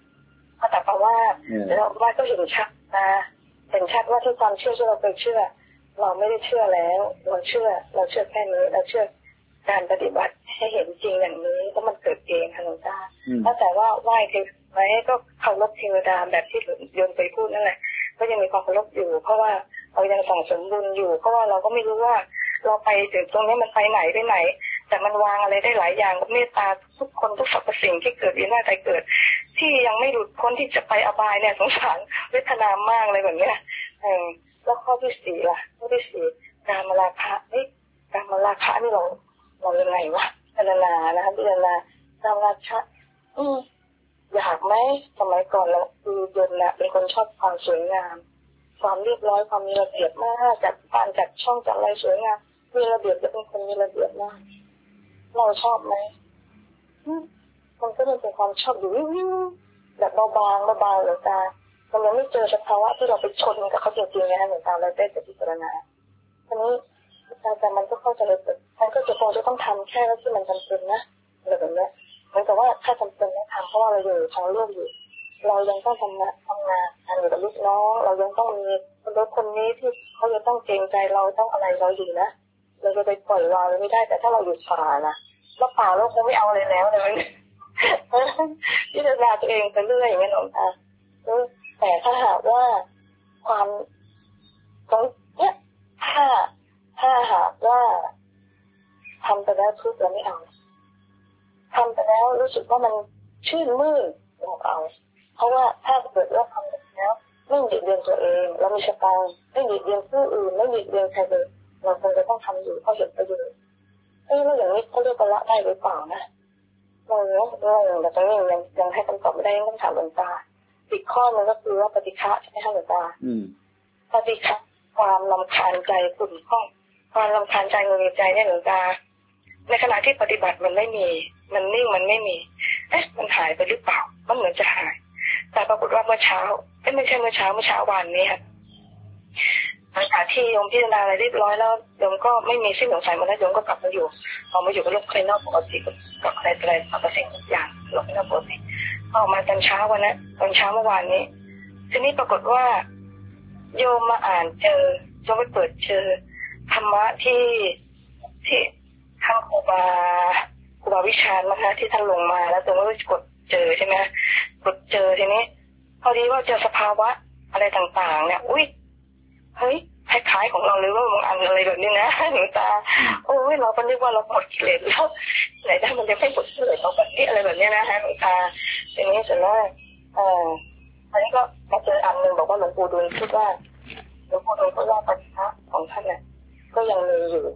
แล้วว่าก็เห็นชัดนะเห็นชัดว่าที่ความเชื่อที่เราเคยเชื่อเราไม่ได้เชื่อแล้วเราเชื่อแค่นี้เราเชื่อการปฏิบัติให้เห็นจริงอย่างนี้ก็มันเกิดเองค่ะหลวงตาแต่ว่าไหว้เทวดาไหมก็เคารพเทวดาแบบที่โยมเคยพูดนั่นแหละก็ยังมีความเคารพอยู่เพราะว่าเรายังสั่งสมบุญอยู่เพราะว่าเราก็ไม่รู้ว่าเราไปถึงตรงนี้มันไปไหนแต่มันวางอะไรได้หลายอย่างก็เมตตาทุกคนทุกสรรพสิ่งที่เกิดวินาศใจเกิดที่ยังไม่หลุดพ้นที่จะไปอบายเนี่ยสงสารเวทนามากเลยแบบเนี้ยแล้วข้อที่4ล่ะข้อที่4การมาราคะการมาราคะนี่เรายังไงวะพิจารณานะคะพิจารณาการราคะอยากไหมสมัยก่อนเราคือโยมนะเป็นคนชอบความสวยงามความเรียบร้อยความมีระเบียบมากจัดบ้านจัดช่องจัดอะไรสวยงามมีระเบียบจะเป็นคนมีระเบียบมากเราชอบไหมมันก็เป็นความชอบอยู่แบบเบาหรือตามันยังไม่เจอสภาวะที่เราไปชนกับเขาจริงๆนะหรือตาเราได้แต่พิจารณาทีนี้แต่มันก็เข้าใจเลยมันก็จะคงจะต้องทำแค่ที่มันจำเป็นนะอะไรแบบนี้เหมือนกับว่าถ้าจำเป็นไม่ทำเพราะว่าเราอยู่ทางโลกอยู่เรายังต้องทำงานอยู่กับลูกน้องเรายังต้องมีคนนี้ที่เขาจะต้องเกรงใจเราต้องอะไรเราอยู่นะเราจะไปปล่อยวางไม่ได้แต่ถ้าเราอยู่ป่านะแล้วป่าเราคงไม่เอาเลยแล้วเลยพิจารณาตัวเองไปเรื่อยอย่างนี้หรอกค่ะแต่ถ้าหากว่าความตรงเนี้ยถ้าหากว่าทำไปแล้วทุกข์เราไม่เอาทำไปแล้วรู้สึกว่ามันชื่นมื่นเราเอาเพราะว่าถ้าเกิดว่าทำไปแล้วไม่หยุดเรียนตัวเองเรามีสตางค์ไม่หยุดเรียนผู้อื่นไม่หยุดเรียนใครเลยเราคงจะต้องทำอยู่เพราะเห็นประโยชน์แล้วอย่างนี้เขาเรียกว่าละได้หรือเปล่านะเราแต่ตอนนี้ยังให้คำตอบไม่ได้ต้องถามหลวงตาอีกข้อนึงก็คือว่าปฏิฆะใช่ไหมคะหลวงตาปฏิฆะความรำคาญใจขุ่นข้องความรำคาญใจเงินใจเนี่ยหลวงตาในขณะที่ปฏิบัติมันไม่มีมันนิ่งมันไม่มีมันหายไปหรือเปล่ามันเหมือนจะหายแต่ปรากฏว่าเมื่อเช้าไม่ใช่เมื่อเช้าวานนี้ค่ะหลังจากที่โยมพิจารณาอะไรเรียบร้อยแล้วโยมก็ไม่มีสิ่งสงสัยมาแล้วโยมก็กลับมาอยู่พอมาอยู่กับโลกภายนอกปกติกับอะไรกับสิ่งทุกอย่างโลกภายนอกปกติออกมาตอนเช้าวันนั้นตอนเช้าเมื่อวานนี้ทีนี้ปรากฏว่าโยมมาอ่านเจอโยมไปเปิดเจอธรรมะที่ทางครูบาวิชาญนะคะที่ท่านลงมาแล้วโยมก็กดเจอใช่ไหมกดเจอทีนี้พอดีว่าเจอสภาวะอะไรต่างๆเนี่ยเฮ้ยคล้ายๆของเราเลยว่าบางอันอะไรแบบนี้นะหนูตาโอ้ยเราก็นึกว่าเราหมดกิเลสแล้วไหนได้มันจะไม่หมดกิเลสเราแบบนี้อะไรแบบนี้นะฮะหนูตาทีนี้เสร็จแล้วอันนี้ก็มาเจออันนึงบอกว่าหลวงปู่ดูลพูดว่าปฏิฆะของท่านเนี่ยก็ยังมีอยู่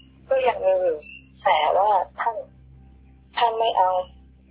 แต่ว่าท่านไม่เอา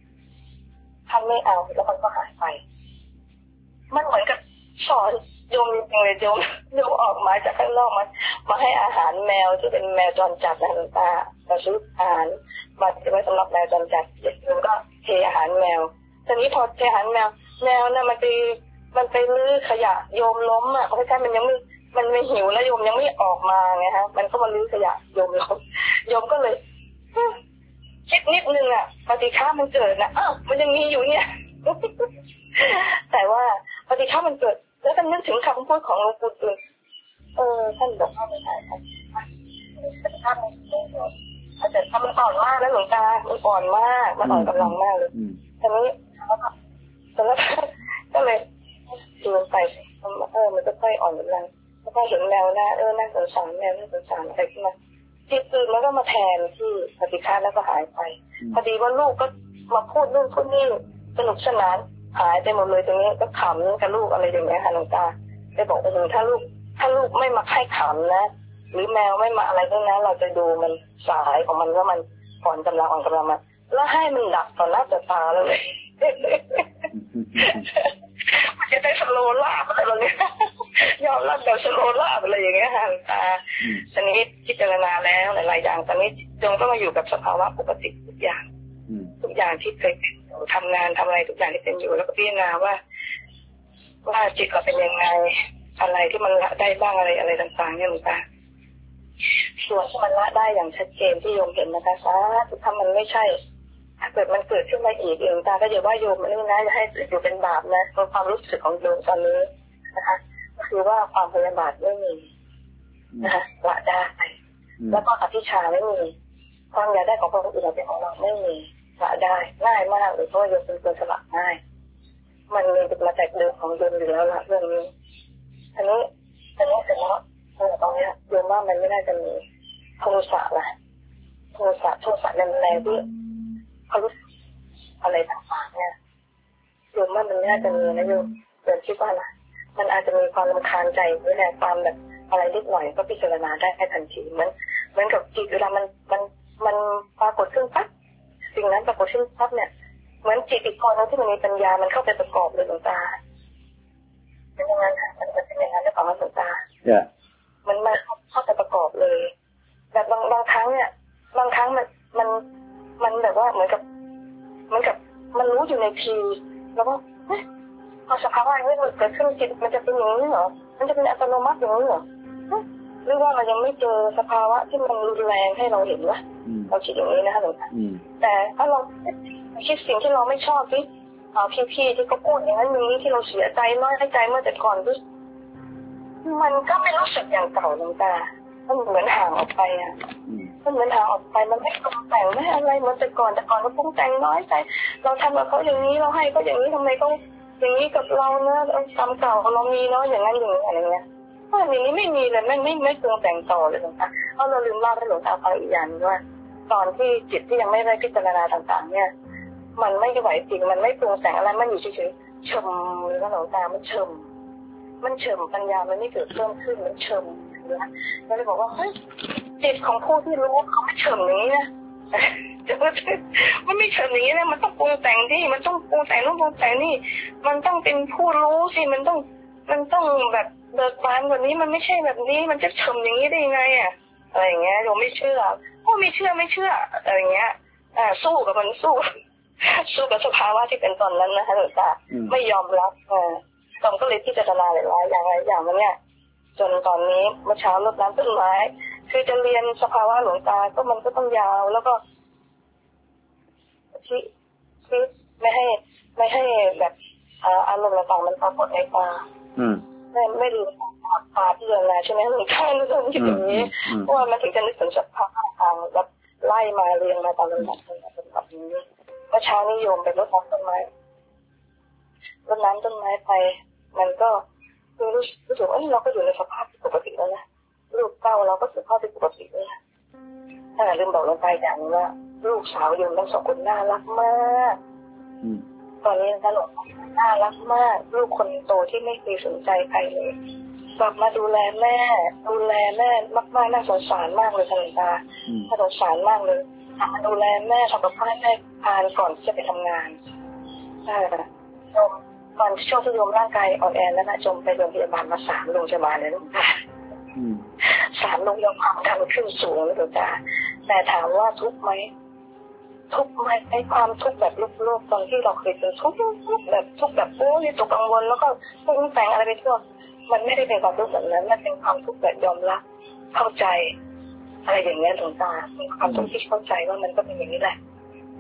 แล้วมันก็หายไปมันเหมือนกับสอนโยมจริงๆเลยโยมออกมาจากข้างนอกมาให้อาหารแมวที่เป็นแมวจรจัดนะหลวงตามาซื้ออาหารมาไว้สำหรับแมวจรจัดโยมก็เทอาหารแมวทีนี้พอเทอาหารแมวน่ะมันไปลื้อขยะโยมล้มอ่ะเพราะฉะนั้นมันไม่หิวแล้วโยมยังไม่ออกมาไงฮะมันก็มาลื้อขยะโยมล้มโยมก็เลยคิดนิดนึงปฏิฆามันเกิดนะมันยังมีอยู่เนี่ย แต่ว่าปฏิฆามันเกิดแล้วก็นึกถึงคำพูดของหลวงปู่ดูลท่านบอกว่าไม่ได้ครับปฏิฆามันเกิดแต่ทำมันอ่อนมากแล้วหลวงตามันอ่อนมากมันอ่อนกำลังมากเลยทีนี้แล้วก็เลยดูไปมันก็ค่อยอ่อนกำลังแล้วก็เห็นแมวน่าน่าสงสารแมวน่าสงสารอะไรขึ้นมาจิตอื่นมันก็มาแทนที่ปฏิฆาแล้วก็หายไปพอดีว่าลูกก็มาพูดนู่นพูดนี่สนุกสนานหายไปหมดเลยตรงนี้ก็ขำกับลูกอะไรอย่างเงี้ยค่ะหลวงตาได้บอกว่าถ้าลูกไม่มาให้ขำนะหรือแมวไม่มาอะไรทั้งนั้นเราจะดูมันสายของมันว่ามันอ่อนกำลังมาแล้วให้มันดับต่อหน้าต่อตาเลยมันจะได้สโลว์ลาบอะไรแบบนี้ยอมรับแบบสโลว์ลาบอะไรอย่างเงี้ยค่ะตาชนิดพิจารณาแล้วหลายๆอย่างตอนนี้จงต้องมาอยู่กับสภาวะปกติทุกอย่างที่เคยเป็นทำงานทำอะไรทุกอย่างที่เป็นอยู่แล้วก็พิจารณาว่าจิตเราเป็นยังไงอะไรที่มันละได้บ้างอะไรต่างๆเนี่ยหลวงตาส่วนที่มันละได้อย่างชัดเจนที่โยมเห็นนะคะถ้ามันไม่ใช่ถ้าเกิดมันเกิดขึ้นมาอีกหลวงตาก็อย่าว่าโยมมันนี่นะจะให้อยู่เป็นบาปนะความรู้สึกของโยมตอนนี้นะคะก็คือว่าความพยาบาทไม่มีนะคะละได้แล้วก็อภิชาไม่มีความอยากได้ของคนอื่นเป็นของเราไม่มีละได้ง่ายมากเลยเพราะโยมเป็นคนสละง่ายมันมีมาจากเดิมของโยมอยู่แล้วละเรื่องนี้อันนี้เสร็จแล้วตอนนี้โยมว่ามันไม่น่าจะมีโทสะละโทสะแรงที่เขารู้อะไรต่างๆเนี่ยโยมว่ามันไม่น่าจะมีนะโยมคิดว่านะมันอาจจะมีความรำคาญใจหรือแรงความแบบอะไรนิดหน่อยก็พิจารณาได้ทันทีเหมือนกับจิตเวลามันปรากฏขึ้นปั๊บสิ่งนั้นปรากฏขึ้นปั๊บเนี่ยเหมือนจิตอีกคนนึงที่มันมีปัญญามันเข้าไปประกอบเลยหลวงตาเป็นอย่างนั้นค่ะมันเป็นอย่างนั้นได้ของหลวงตามันมาเข้าไปประกอบเลยแต่บางครั้งเนี่ยบางครั้งมันแบบว่าเหมือนกับมันรู้อยู่ในทีแล้วก็พอสภาวะนี้มันเกิดขึ้นจิตมันจะเป็นอย่างนี้เหรอมันจะเป็นอัตโนมัติอย่างนี้เหรอหรือว่าเรายังไม่เจอสภาวะที่มันรุนแรงให้เราเห็นว่าเราคิดอย่างนี้นะคะหลวงตาแต่ถ้าเราคิดสิ่งที่เราไม่ชอบที่พี่ที่เขาพูดอย่างนั้นนี้ที่เราเสียใจน้อยใจเมื่อแต่ก่อนที่มันก็ไม่รู้สึกอย่างเก่าหลวงตามันเหมือนห่างออกไปมันเหมือนห่างออกไปมันไม่ปรุงแต่งไม่อะไรเหมือนแต่ก่อนก็ปรุงแต่งน้อยใจเราทำกับเขาอย่างนี้เราให้เขาอย่างนี้ทำไมเขาอย่างนี้กับเราเนอะกรรมเก่าเรามีเนาะอย่างนั้นอย่างนี้อะไรเงี้ยเพราะอย่างนี้ไม่มีเลยไม่ปรุงแต่งต่อเลยหลวงตาเพราะเราลืมเล่าให้หลวงตาฟังอีกอย่างว่าตอนที่จิตที่ยังไม่ได้พิจารณาต่างๆเนี่ยมันไม่ไหวจริงมันไม่ปรุงแต่งอะไรมันอยู่เฉยๆชมเลยนะหลวงตามันเฉมปัญญามันไม่เกิดเพิ่มขึ้นมันเฉมนะแล้วเลยบอกว่าเฮ้ยจิตของผู้ที่รู้เขาไม่เฉมอย่างนี้นะมันไม่เฉมอย่างนี้นะมันต้องปรุงแต่งที่มันต้องปรุงแต่งนู่นปรุงแต่งนี่มันต้องเป็นผู้รู้สิมันต้องแบบเบิกบานกว่านี้มันไม่ใช่แบบนี้มันจะเฉมอย่างนี้ได้ยังไงอะไรอย่างเงี้ยเราไม่เชื่อไม่เชื่ออะไรอย่างเงี้ยสู้กับมันสู้กับสภาวะที่เป็นตอนนั้นนะคะหลวงตาไม่ยอมรับตอนก็เลยพิจารณาหลายอย่างมันเนี่ยจนตอนนี้เมื่อเช้ารดน้ำต้นไม้คือจะเรียนสภาวะหลวงตาก็มันก็ต้องยาวแล้วก็ที่ไม่ให้แบบอารมณ์ต่างๆมันปรากฏในตาไม่ดูตาพิจารณาใช่ไหมหลวงตานึกถึงอย่างนี้เพราะว่ามันถึงจะนึกถึงสภาวะทางแบบไล่มาเรียงมาตามลำดับแบบนี้เมื่อเช้านี้โยมไปรดน้ำต้นไม้ไปมันก็รู้สึกว่าเราก็อยู่ในสภาพที่ปกติแล้วนะลูกเต้าเราก็สภาพที่ปกติแล้วนะถ้าลืมบอกลงไปอย่างนี้ว่าลูกสาวโยมทั้งสองคนน่ารักมากตอนนี้นะหลวงน่ารักมากลูกคนโตที่ไม่เคยสนใจใครเลยกลับมาดูแลแม่มากๆน่าสงสารมากเลยท่านตาน่าสงสารมากเลยมาดูแลแม่ทำกับข้าวให้ทานก่อนจะไปทำงานตอนช่วงที่โยมร่างกายอ่อนแอแล้วนะจมไปโรงพยาบาลมา3 โรงพยาบาลเลยลูกตา3 โรงพยาบาลความดันขึ้นสูงเลยลูกตาแต่ถามว่าทุกข์ไหมไอ้ความทุกข์แบบโลกตอนที่เราเคยเจอทุกข์แบบโอ้ยตกกังวลแล้วก็ปรุงแต่งอะไรไปทั่วมันไม่ได้เป็นความทุกข์แบบนั้นมันเป็นความทุกข์แบบยอมรับเข้าใจอะไรอย่างเงี้ยหลวงตาเป็นความทุกข์ที่เข้าใจว่ามันก็เป็นอย่างนี้แหละ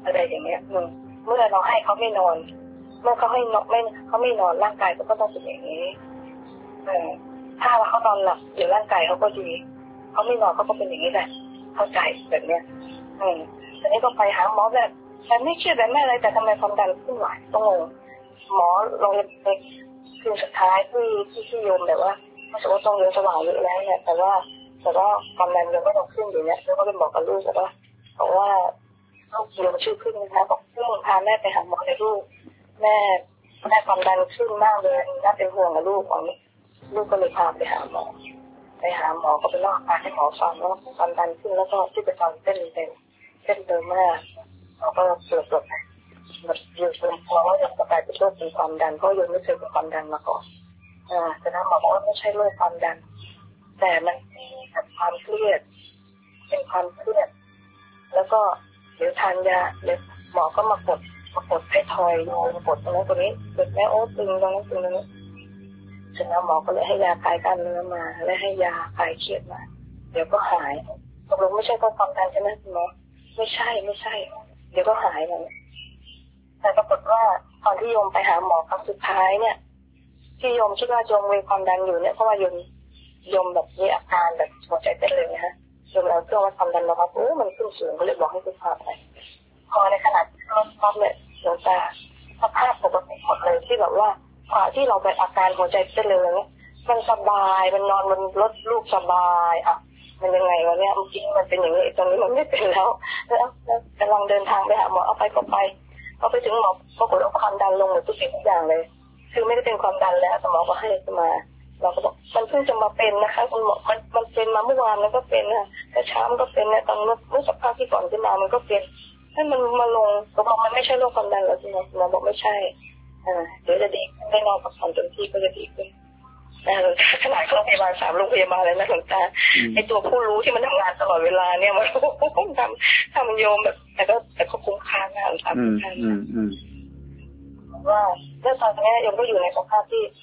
อะไรอย่างเงี้ยเมื่อเราให้เขาไม่นอนเมื่อเขาเขาไม่นอนร่างกายก็ต้องเป็นอย่างนี้ถ้าเขานอนหลับหรือร่างกายเขาก็ดีเขาไม่นอนเขาก็เป็นอย่างนี้แหละเข้าใจแบบเนี้ยตอนนี้ก็ไปหาหมอแบบแต่ไม่เชื่อแบบไม่อะไรแต่ทำไมความดันขึ้นไหวต้องงงหมอลองไปคืนสุดท้ายที่โยมแบบว่ารู้สึกว่าต้องเรียนสว่างเยอะแล้วเนี่ยแต่ว่าความดันยังก็ต้องขึ้นอยู่เนี่ยแล้วก็เลยบอกกับลูกว่าบอกว่าลูกโยมชื่อขึ้นนะคะบอกเรื่องพาแม่ไปหาหมอเลยลูกแม่ความดันขึ้นมากเลยน่าเป็นห่วงกับลูกของลูกก็เลยพาไปหาหมอก็ไปเล่าอาการให้หมอฟังว่าความดันขึ้นแล้วก็ที่ประจำเต้นเร็วมากเราก็เกิดแบบอยู่ตรงเพราะว่าอยากจะกลายเป็นโรคเป็นความดันเพราะยังไม่เคยเป็นความดันมาก่อนแต่นะหมอบอกว่าไม่ใช่โรคความดันแต่มันมีกับความเครียดเป็นความเครียดแล้วก็เดี๋ยวทานยาเดี๋ยวหมอก็มากดให้ทอยมากดตรงนั้นตรงนี้กดแม่โอ้ตึงตรงนั้นตึงตรงนี้เสร็จแล้วหมอก็เลยให้ยาคลายกล้ามเนื้อมาและให้ยาคลายเครียดมาเดี๋ยวก็หายตกลงไม่ใช่เพราะความดันใช่ไหมคุณหมอไม่ใช่เดี๋ยวก็หายเลยแต่ปรากฏว่าตอนที่โยมไปหาหมอครั้งสุดท้ายเนี่ยที่โยมคิดว่าโยมมีความดันอยู่เนี่ยเพราะว่าโยมแบบมีอาการแบบหัวใจเต้นเร็วนะฮะโยมเอาเครื่องวัดความดันมาวัดมันขึ้นสูงก็เลยบอกให้คุณพาไปพอในขณะที่รถปั๊บเนี่ยหลวงตาสภาพปกติหมดเลยที่แบบว่าที่เราไปอาการหัวใจเต้นเร็วเนี่ยมันสบายมันนอนบนรถลูกสบายมันยังไงวะเนี่ยจริงมันเป็นอย่างนี้ตอนนี้มันไม่เป็นแล้วกำลังเดินทางไปหาหมอเอาไปก็ไปพอไปถึงหมอปรากฏว่าความดันลงหมดทุกสิ่งทุกอย่างเลยคือไม่ได้เป็นความดันแล้วแต่หมอก็ให้มาเราก็บอกมันเพิ่งจะมาเป็นนะคะคุณหมอมันเป็นมาเมื่อวานมันก็เป็นนะแต่เช้ามันก็เป็นนะตอนเมื่อสักพักที่ก่อนขึ้นมามันก็เป็นให้มันมาลงก็บอกมันไม่ใช่โรคความดันแล้วใช่ไหมหมอบอกไม่ใช่เดี๋ยวจะดีได้นอนพักผ่อนเต็มที่ก็จะดีขึ้นหลวงตาขนาดโรงพยาบาล3 โรงพยาบาลเลยนะหลวงตาไอตัวผู้รู้ที่มันทำงานตลอดเวลาเนี่ยมันทำโยมแบบแต่ก็คุ้มค่ามากหลวงตาคุ้มค่ามากว่าเรื่องตอนนี้โยมก็อยู่ในสภาพ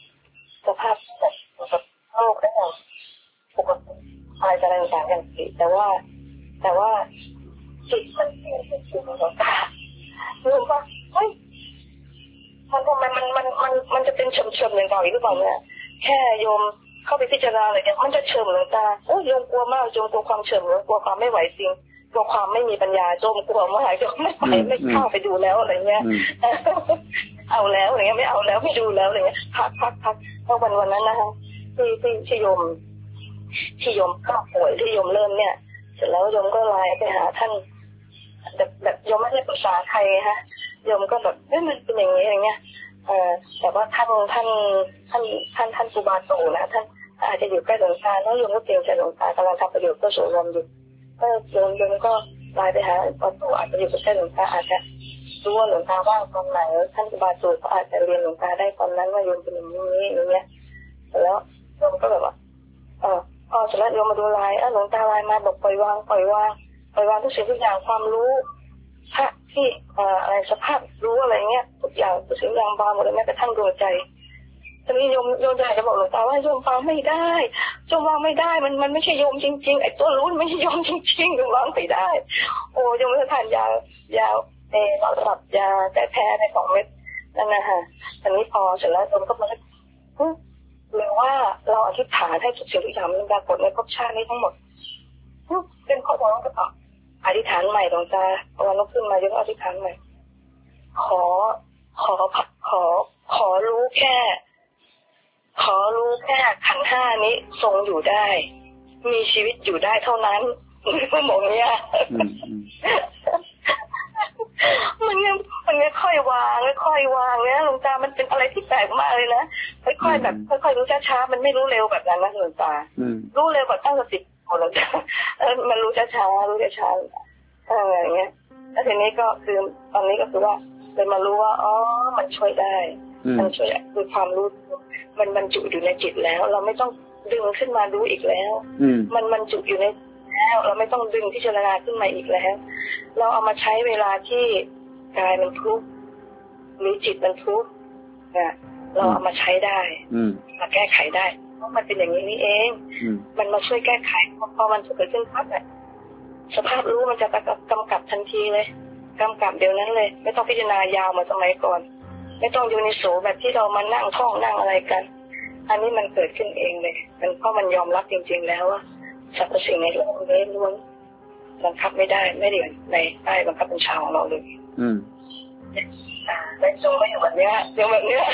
แบบโรคได้อย่างปกติอะไรจะอะไรต่างๆอย่างสิแต่ว่าจิตมันเป็นจิตของหลวงตาโยมว่าเฮ้ยมันทำไมมันจะเป็นเฉิมๆอย่างเก่าอีกหรือเปล่าเนี่ยแค่โยมเข้าไปพิจารณาเลยเนี่ยมันจะเฉิมหลวงตาโยมกลัวมากโยมกลัวความเฉิมกลัวความไม่ไหวจริงกลัวความไม่มีปัญญาโยมกลัวมากโยมไม่ไหวไม่เข้าไปดูแล้วอะไรเงี้ยเอาแล้วอะไรเงี้ยไม่เอาแล้วไม่ดูแล้วอะไรเงี้ยพักเพราะวันนั้นนะคะที่โยมก็ป่วยที่โยมเริ่มเนี่ยเสร็จแล้วโยมก็ไลน์ไปหาท่านแบบโยมไม่ได้ปรึกษาใครฮะโยมก็แบบมันเป็นอย่างนี้อย่างเงี้ยแต่ว่าท่านครูบาโตนะท่านอาจจะอยู่ใกล้หลวงตาแล้วโยมก็เกรงใจหลวงตากำลังทำประโยชน์เพื่อส่วนรวมอยู่ก็โยมก็ไลน์ไปหาครูบาโตอาจจะอยู่ใกล้หลวงตาอาจจะรู้ว่าหลวงตาว่างตอนไหนท่านครูบาโตก็อาจจะเรียนหลวงตาได้ตอนนั้นว่าโยมเป็นอย่างนี้อย่างเงี้ยแล้วโยมก็แบบว่าเสร็จแล้วโยมมาดูไลน์หลวงตาไลน์มาบอกปล่อยวางทุกสิ่งทุกอย่างความรู้พระที่อะไรสภาพรู้อะไรเงี้ยทุกอย่างทุกสิ่งอย่างบางหมดเลยแม้กระทั่งดวงใจตอนนี้โยมอยากจะบอกหลวงตาว่าโยมฟังไม่ได้โยมวางไม่ได้มันไม่ใช่โยมจริงๆไอ้ตัวรู้ไม่ใช่โยมจริงๆโยมวางไม่ได้โยมจะทานยาเราสลับยาแก้แพ้ใน2 เม็ดนั่นนะฮะตอนนี้พอเสร็จแล้วโยมก็มาหรือว่าเราอธิษฐานให้ทุกสิ่งทุกอย่างมันปรากฏในภพชาตินี้ทั้งหมดเป็นข้อความก็ต่ออธิษฐานใหม่หลวงตาวันลุกขึ้นมาโยมอธิษฐานใหม่ขอรู้แค่ขันธ์ 5นี้ทรงอยู่ได้มีชีวิตอยู่ได้เท่านั้นไม่มองเนี่ยมันค่อยวางเนี่ยหลวงตามันเป็นอะไรที่แปลกมากเลยนะค่อยๆแบบค่อยๆรู้ช้าๆมันไม่รู้เร็วแบบนั้นนะหลวงตารู้เร็วแบบตั้งสติหลวงตามันรู้ช้าอย่างเงี้ยแล้วทีนี้ก็คือตอนนี้ก็คือว่าเลยมารู้ว่ามันช่วยได้มันช่วยคือความรู้มันบรรจุอยู่ในจิตแล้วเราไม่ต้องดึงขึ้นมารู้อีกแล้วมันบรรจุอยู่ในแล้วเราไม่ต้องดึงพิจารณาขึ้นมาอีกแล้วเราเอามาใช้เวลาที่กายมันทุกข์หรือจิตมันทุกข์เนี่ยเราเอามาใช้ได้มาแก้ไขได้เพราะมันเป็นอย่างนี้นี่เองมันมาช่วยแก้ไขพอมันเกิดขึ้นปั๊บเนี่ยสภาพรู้มันจะกำกับทันทีเลยกำกับเดี๋ยวนั้นเลยไม่ต้องพิจารณายาวเหมือนสมัยก่อนไม่ต้องอยู่ในโสแบบที่เรามานั่งท่องนั่งอะไรกันอันนี้มันเกิดขึ้นเองเลยมันเพราะมันยอมรับจริงๆแล้วว่าสรรพสิ่งในโลกนี้ล้วนบังคับไม่ได้ไม่ได้ในใต้บังคับบัญชาของเราเลยได้ทรงก็อยู่แบบเนี้ยอยู่แบบเนี้ย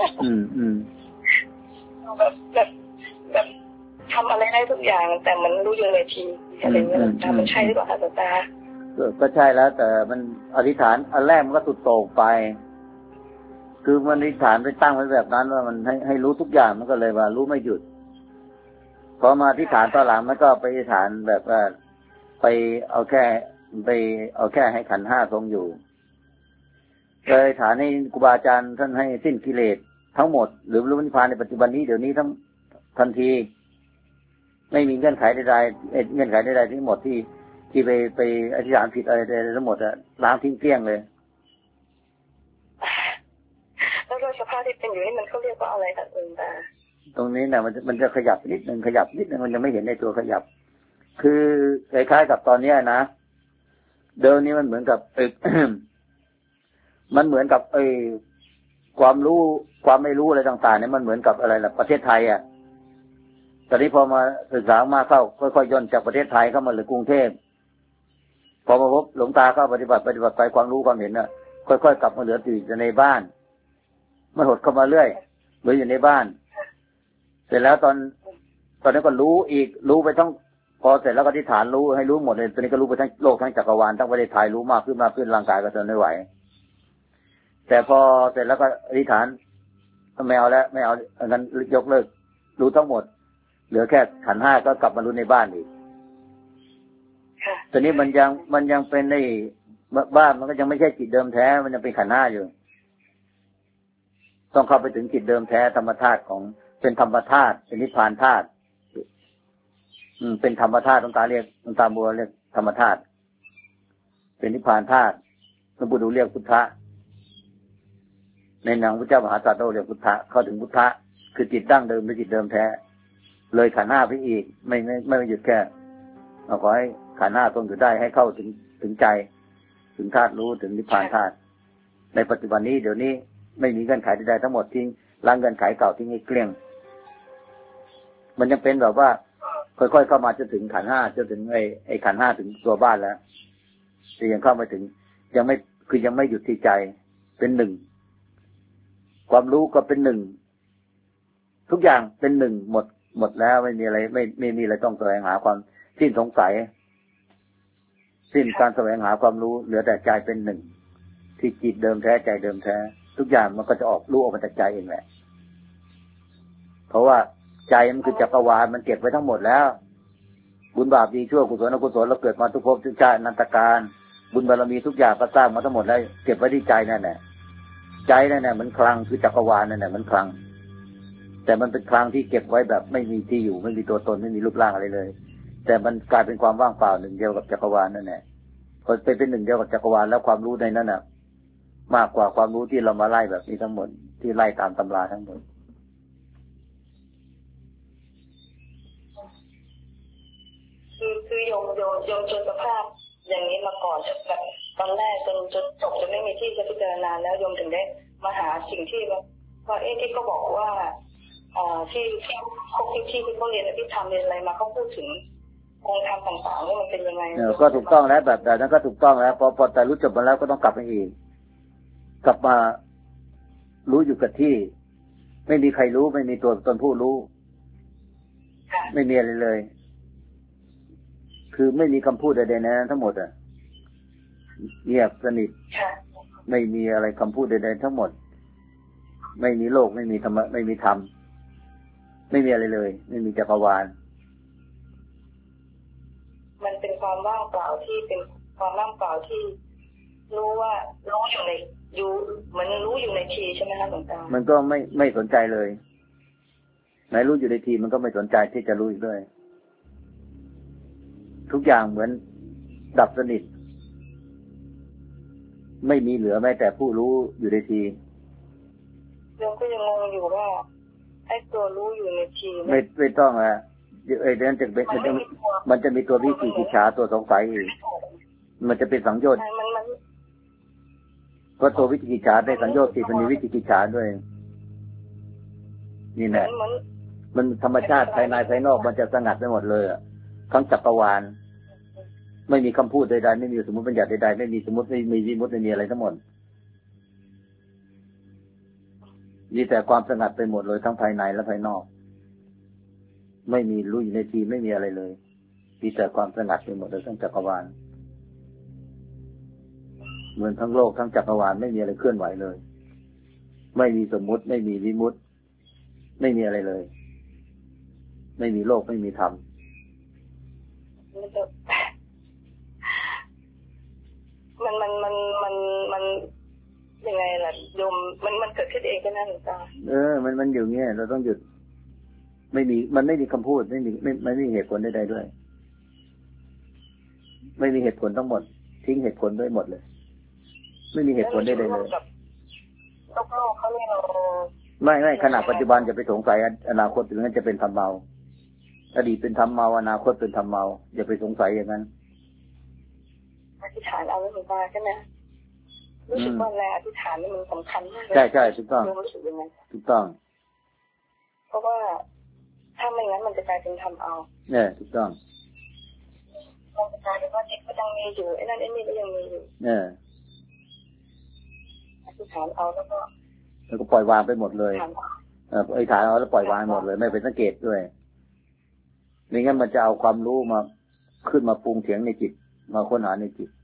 แบบทำอะไรได้ทุกอย่างแต่มันรู้อยู่ในทีอะไรเงี้ยมันใช่หรือเปล่าคะหลวงตาก็ใช่แล้วแต่มันอธิษฐานอันแรกมันก็สุดโต่งไปคือมันอธิษฐานไปตั้งไว้แบบนั้นว่ามันให้รู้ทุกอย่างมันก็เลยว่ารู้ไม่หยุดพอมาอธิษฐานตอนหลังมันก็ไปอธิษฐานแบบว่าไปเอาแค่ให้ขันธ์ห้าทรงอยู่เลยฐานให้ครูบาอาจารย์ท่านให้สิ้นกิเลสทั้งหมดหรือรู้นิพพานในปัจจุบันนี้เดี๋ยวนี้ทั้งทันทีไม่มีเงื่อนไขใดๆเงื่อนไขใดๆทั้งหมดที่ไปอธิษฐานผิดอะไรทั้งหมดอะล้างทิ้งเกลี้ยงเลยแล้วโดยสภาพที่เป็นอยู่นี่มันเขาเรียกว่าอะไรคะคุณตาตรงนี้นะมันจะขยับนิดนึงมันจะไม่เห็นในตัวขยับคือคล้ายๆกับตอนนี้นะเดิมนี้มันเหมือนกับ มันเหมือนกับความรู้ความไม่รู้อะไรต่างๆเนี่ยมันเหมือนกับอะไรล่ะประเทศไทยอ่ะตอนนี้พอมาศึกษามาเข้าค่อยๆย่นจากประเทศไทยเข้ามาเหลือกรุงเทพพอมาพบหลวงตาก็ปฏิบัติไปความรู้ความเห็นน่ะค่อยๆกลับมาเหลืออยู่ในบ้านมันหดเข้ามาเรื่อยเหลืออยู่ในบ้านเสร็จแล้วตอนนั้นก็รู้ไปทั้งพอเสร็จแล้วก็อธิษฐานรู้ให้รู้หมดเลยตอนนี้ก็รู้ไปทั้งโลกทั้งจักรวาลทั้งประเทศไทยรู้มากขึ้นร่างกายก็ทนไม่ไหวแต่พอเสร็จแล้วก็อธิษฐานไม่เอางั้นยกเลิกรู้ทั้งหมดเหลือแค่ขันธ์ห้าก็กลับมารู้ในบ้านอีกตอนนี้มันยังเป็นในบ้านมันก็ยังไม่ใช่จิตเดิมแท้มันยังเป็นขันธ์ห้าอยู่ต้องเข้าไปถึงจิตเดิมแท้ธรรมธาตุของเป็นธรรมธาตุเป็นนิพพานธาตุเป็นธรรมธาตุหลวงตาเรียกหลวงตาบัวเรียกธรรมธาตุเป็นนิพพานธาตุหลวงปู่ดูเรียกพุทธะในหนังพระเจ้ามหาสัตว์เรียกพุทธะเข้าถึงพุทธะคือจิตดั้งเดิมเป็นจิตเดิมแท้เลยขันธ์ห้าไปอีกไม่หยุดแค่เราขอให้ขันธ์ห้าทรงอยู่ได้ให้เข้าถึงใจถึงธาตุรู้ถึงนิพพานธาตุในปัจจุบันนี้เดี๋ยวนี้ไม่มีเงื่อนไขใดๆทั้งหมดทิ้งล้างเงื่อนไขเก่าทิ้งให้เกลี้ยงมันยังเป็นแบบว่าค่อยๆเข้ามาจนถึงขันธ์ห้าจนถึงไอ้ขันธ์ห้าถึงตัวบ้านแล้วแต่ยังเข้ามาถึงยังไม่หยุดที่ใจเป็นหนึ่งความรู้ก็เป็นหนึ่งทุกอย่างเป็นหนึ่งหมดแล้วไม่มีอะไรไม่มีอะไรต้องแสวงหาความสิ้นสงสัยสิ้นการแสวงหาความรู้เหลือแต่ใจเป็นหนึ่งที่จิตเดิมแท้ใจเดิมแท้ทุกอย่างมันก็จะรู้ออกมาจากใจเองแหละเพราะว่าใจมันคือจักรวาลมันเก็บไว้ทั้งหมดแล้วบุญบาปดีชั่วกุศลอกุศลเราเกิดมาทุกภพทุกชาติอนันตการบุญบารมีทุกอย่างก็สร้างมาทั้งหมดแล้วเก็บไว้ที่ใจนั่นแหละใจนั่นแหละมันคลังคือจักรวาลนั่นแหละมันคลังแต่มันเป็นคลังที่เก็บไว้แบบไม่มีที่อยู่ไม่มีตัวตนไม่มีรูปร่างอะไรเลยแต่มันกลายเป็นความว่างเปล่าหนึ่งเดียวกับจักรวาลนั่นแหละพอเป็นหนึ่งเดียวกับจักรวาลแล้วความรู้ในนั้นน่ะมากกว่าความรู้ที่เรามาไล่แบบนี้ทั้งหมดที่ไล่ตามตำราทั้งหมดคือโยมจนสภาพอย่างนี้มาก่อนแบบตอนแรกจนจบจนไม่มีที่จะพิจารณาแล้วโยมถึงได้มาหาสิ่งที่ว่าที่เขาบอกว่าที่เขาเรียนอภิธรรมเรียนอะไรมาเขาพูดถึงองค์ธรรมต่างๆว่ามันเป็นยังไงก็ถูกต้องแล้วแบบนั้นก็ถูกต้องแล้วพอแต่รู้จบมาแล้วก็ต้องกลับมาอีกกลับมารู้อยู่กับที่ไม่มีใครรู้ไม่มีตัวตนผู้รู้ไม่มีอะไรเลยคือไม่มีคำพูดใดๆนะทั้งหมดอ่ะเงียบสนิทไม่มีอะไรคำพูดใดๆทั้งหมดไม่มีโลกไม่มีธรรมะไม่มีธรรมไม่มีอะไรเลยไม่มีจักรวาลมันเป็นความว่างเปล่าที่เป็นความว่างเปล่าที่รู้ว่ารู้อยู่ในมันรู้อยู่ในทีใช่ไหมคะหลวงตามันก็ไม่สนใจเลยไหนรู้อยู่ในทีมันก็ไม่สนใจที่จะรู้อีกด้วยทุกอย่างเหมือนดับสนิทไม่มีเหลือแม้แต่ผู้รู้อยู่ในทีโยมก็ยังงงอยู่ว่าไอ้ตัวรู้อยู่ในทีไม่ต้องอะเดี๋ยวมันจะมีตัววิจิกิจฉาตัวสงสัยอีกมันจะเป็นสังโยชน์ราะตัววิจิกิจฉาได้สัญโยชน์ที่เป็นวิจิกิจฉาด้วยนี่แหละมันธรรมชาติภายในภายนอกมันจะสงัดไปหมดเลยอ่ะทั้งจักรวาลไม่มีคำพูดใดๆไม่มีสมมติบัญญัติใดๆไม่มีสมมติไม่มีวิมุตติไม่มีอะไรทั้งหมดมีแต่ความสงัดไปหมดเลยทั้งภายในและภายนอกไม่มีรู้อยู่ในทีไม่มีอะไรเลยมีแต่ความสงัดไปหมดเลยทั้งจักรวาลเหมือนทั้งโลกทั้งจักรวาลไม่มีอะไรเคลื่อนไหวเลยไม่มีสมมุติไม่มีวิมุตติไม่มีอะไรเลยไม่มีโลกไม่มีธรรมมันยังไงล่ะโยมมันเกิดขึ้นเองก็น่าสนใจมันอยู่เงี้ยเราต้องหยุดมันไม่มีคำพูดไม่มีเหตุผลใดๆด้วยไม่มีเหตุผลทั้งหมดทิ้งเหตุผลด้วยหมดเลยไม่มีเหตุผลใดๆเลยโลกเขาเรียกเราไม่ขณะปัจจุบันจะไปสงสัยอนาคตถึงนั้นจะเป็นธรรมเมาอดีตเป็นธรรมเมาอนาคตเป็นธรรมเมาอย่าไปสงสัยอย่างนั้นอธิษฐานเอาไว้หนูตาใช่ไหมรู้สึกว่าแรงอธิษฐานนี่มันสำคัญมากใช่ถูกต้องรู้สึกยังไงถูกต้องเพราะว่าถ้าไม่งั้นมันจะกลายเป็นทำเอาเนี่ยถูกต้องมันจะกลายเป็นว่าจิตก็ยังมีอยู่ไอ้นั่นไอ้นี่ก็ยังมีอยู่อธิษฐานเอาแล้วก็ปล่อยวางไปหมดเลยอธิษฐานเอาแล้วปล่อยวางหมดเลยไม่ไปสังเกตด้วยไม่งั้นมันจะเอาความรู้มาขึ้นมาปรุงเถียงในจิตมาค้นหาในจิต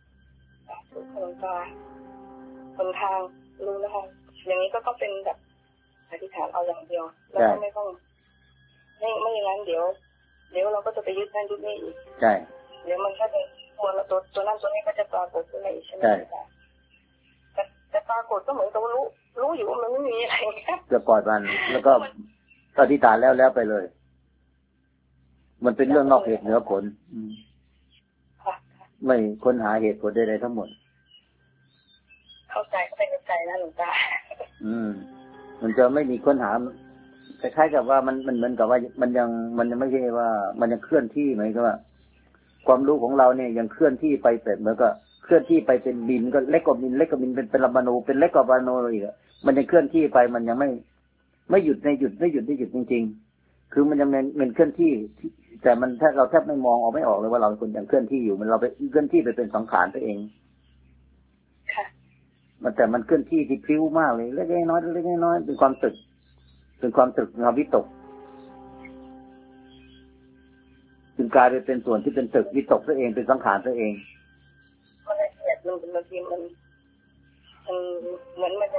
คนทางรู้แล้วค่ะอย่างนี้ก็ต้องเป็นแบบอธิษฐานเอาอย่างเดียวแล้วก็ไม่ต้องไม่อย่างนั้นเดี๋ยวเราก็จะไปยึดนั่นยึดนี่อีกใช่เดี๋ยวมันก็จะตัวนั้นตัวนี้ก็จะปรากฏขึ้นมาอีกใช่ไหมแต่ปรากฏก็เหมือนกับรู้อยู่ว่ามันไม่มีอะไรจะปล่อยมันแล้วก็อธิษฐานแล้วไปเลยมันเป็นเรื่องนอกเหตุเหนือผลไม่ค้นหาเหตุผลใดๆทั้งหมดเข้าใจก็เป็นใจนะหลวงตามันจะไม่มีค้นหาคล้ายๆกับว่ามันเหมือนกับว่ามันยังไม่ใช่ว่ามันยังเคลื่อนที่ไหมก็ว่าความรู้ของเราเนี่ยยังเคลื่อนที่ไปแบบเหมือนก็เคลื่อนที่ไปเป็นดินก็เล็กกว่าดินเล็กกว่าดินเป็นปรมาณูเป็นเล็กกว่าปรมาณูอีกมันยังเคลื่อนที่ไปมันยังไม่หยุดจริงๆคือมันยังเป็นเคลื่อนที่แต่มันถ้าเราแทบไม่มองออกไม่ออกเลยว่าเราคนยังเคลื่อนที่อยู่มันเราไปเคลื่อนที่ไปเป็นสังขารตัวเองแต่มันเคลื่อนที่ที่พลิ้วมากเลยเล็กน้อยเป็นความตึกความวิตกจึงกลายไปเป็นส่วนที่เป็นตึกวิตกตัวเองเป็นสังขารตัวเองมันละเอียดมันบางทีมันเหมือนมัน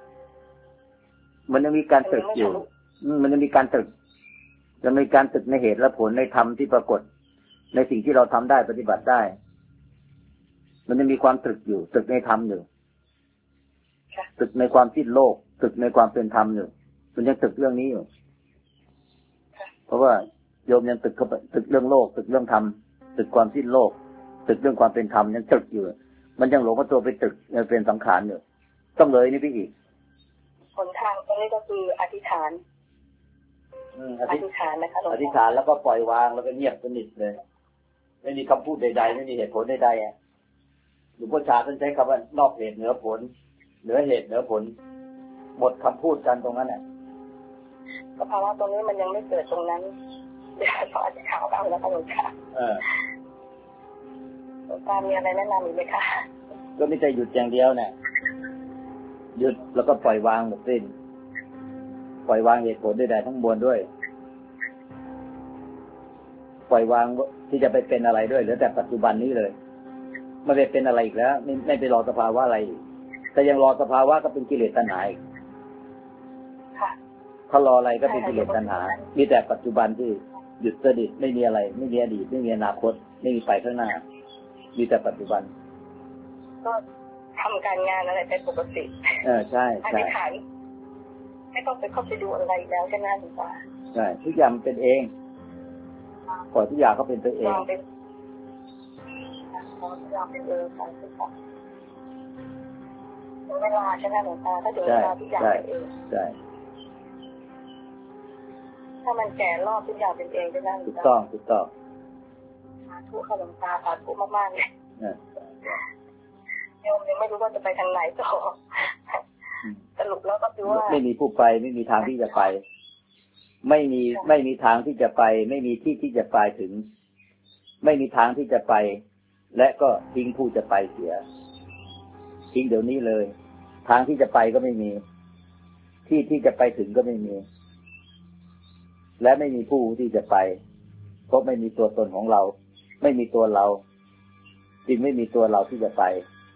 ยังมีการตึกอยู่มันยังมีการตึกจะมีการตึกในเหตุและผลในธรรมที่ปรากฏในสิ่งที่เราทำได้ปฏิบัติได้มันยังมีความตึกอยู่ตึกในธรรมอยู่ตึกในความสิ้นโลกตึกในความเป็นธรรมอยู่มันยังตึกเรื่องนี้อยู่เพราะว่าโยมยังตึกเรื่องโลกตึกเรื่องธรรมตึกความสิ้นโลกตึกเรื่องความเป็นธรรมยังตึกอยู่มันยังหลงว่าตัวไปตึกยังเป็นสังขารอยู่ต้องเลยนี่พี่อีกหนทางตรงนี้ก็คืออธิษฐานอธิษฐานนะคะอธิษฐานแล้วก็ปล่อยวางแล้วก็เงียบสนิทเลยไม่มีคำพูดใดๆไม่มีเหตุผลใดๆหลวงพ่อชาท่านใช้คำว่านอกเหตุเหนือผลเหนือเหตุเหนือผลหมดคำพูดกันตรงนั้นแหละก็ภาวะตรงนี้มันยังไม่เกิดตรงนั้นเดี๋ยวขออธิษฐานบ้างนะคะหลวงตาหลวงตามีอะไรแนะนำอีกไหมคะก็ไม่ใช่หยุดอย่างเดียวเนี่ยหยุดแล้วก็ปล่อยวางหมดสิ้นปล่อยวางเหตุผลใดๆทั้งมวลด้วยปล่อยวางที่จะไปเป็นอะไรด้วยเหลือแต่ปัจจุบันนี้เลยไม่ไปเป็นอะไรอีกแล้วไม่ไปรอสภาวะอะไรแต่ยังรอสภาวะก็เป็นกิเลสตัณหาอีกถ้ารออะไรก็เป็นกิเลสตัณหามีแต่ปัจจุบันที่หยุดสนิทไม่มีอะไรไม่มีอดีตไม่มีอนาคตไม่มีไปข้างหน้ามีแต่ปัจจุบันก็ทำการงานอะไรเป็นปกติใช่อธิษฐานไม่ต้องไปเข้าไปดูอะไรแล้วใช่ไหมหลวงตาใช่ทุกอย่างเป็นเองปล่อยทุกอย่างเขาเป็นตัวเองทุกอย่างเป็นเองค่ะถึงเวลาใช่ไหมหลวงตาถ้าถึงเวลาทุกอย่างเป็นเองใช่ถ้ามันแก่รอบทุกอย่างเป็นเองใช่ไหมหลวงตาถูกต้องสาธุค่ะหลวงตาสาธุมากๆเลยโยมยังไม่รู้ว่าจะไปทางไหนต่อสรุปแล้วก็คือว่าไม่มีผู้ไปไม่มีทางที่จะไปไม่มีทางที่จะไปไม่มีที่ที่จะไปถึงไม่มีทางที่จะไปและก็ทิ้งผู้จะไปเสียทิ้งเดี๋ยวนี้เลยทางที่จะไปก็ไม่มีที่ที่จะไปถึงก็ไม่มีและไม่มีผู้ที่จะไปเพราะไม่มีตัวตนของเราไม่มีตัวเราจึงไม่มีตัวเราที่จะไป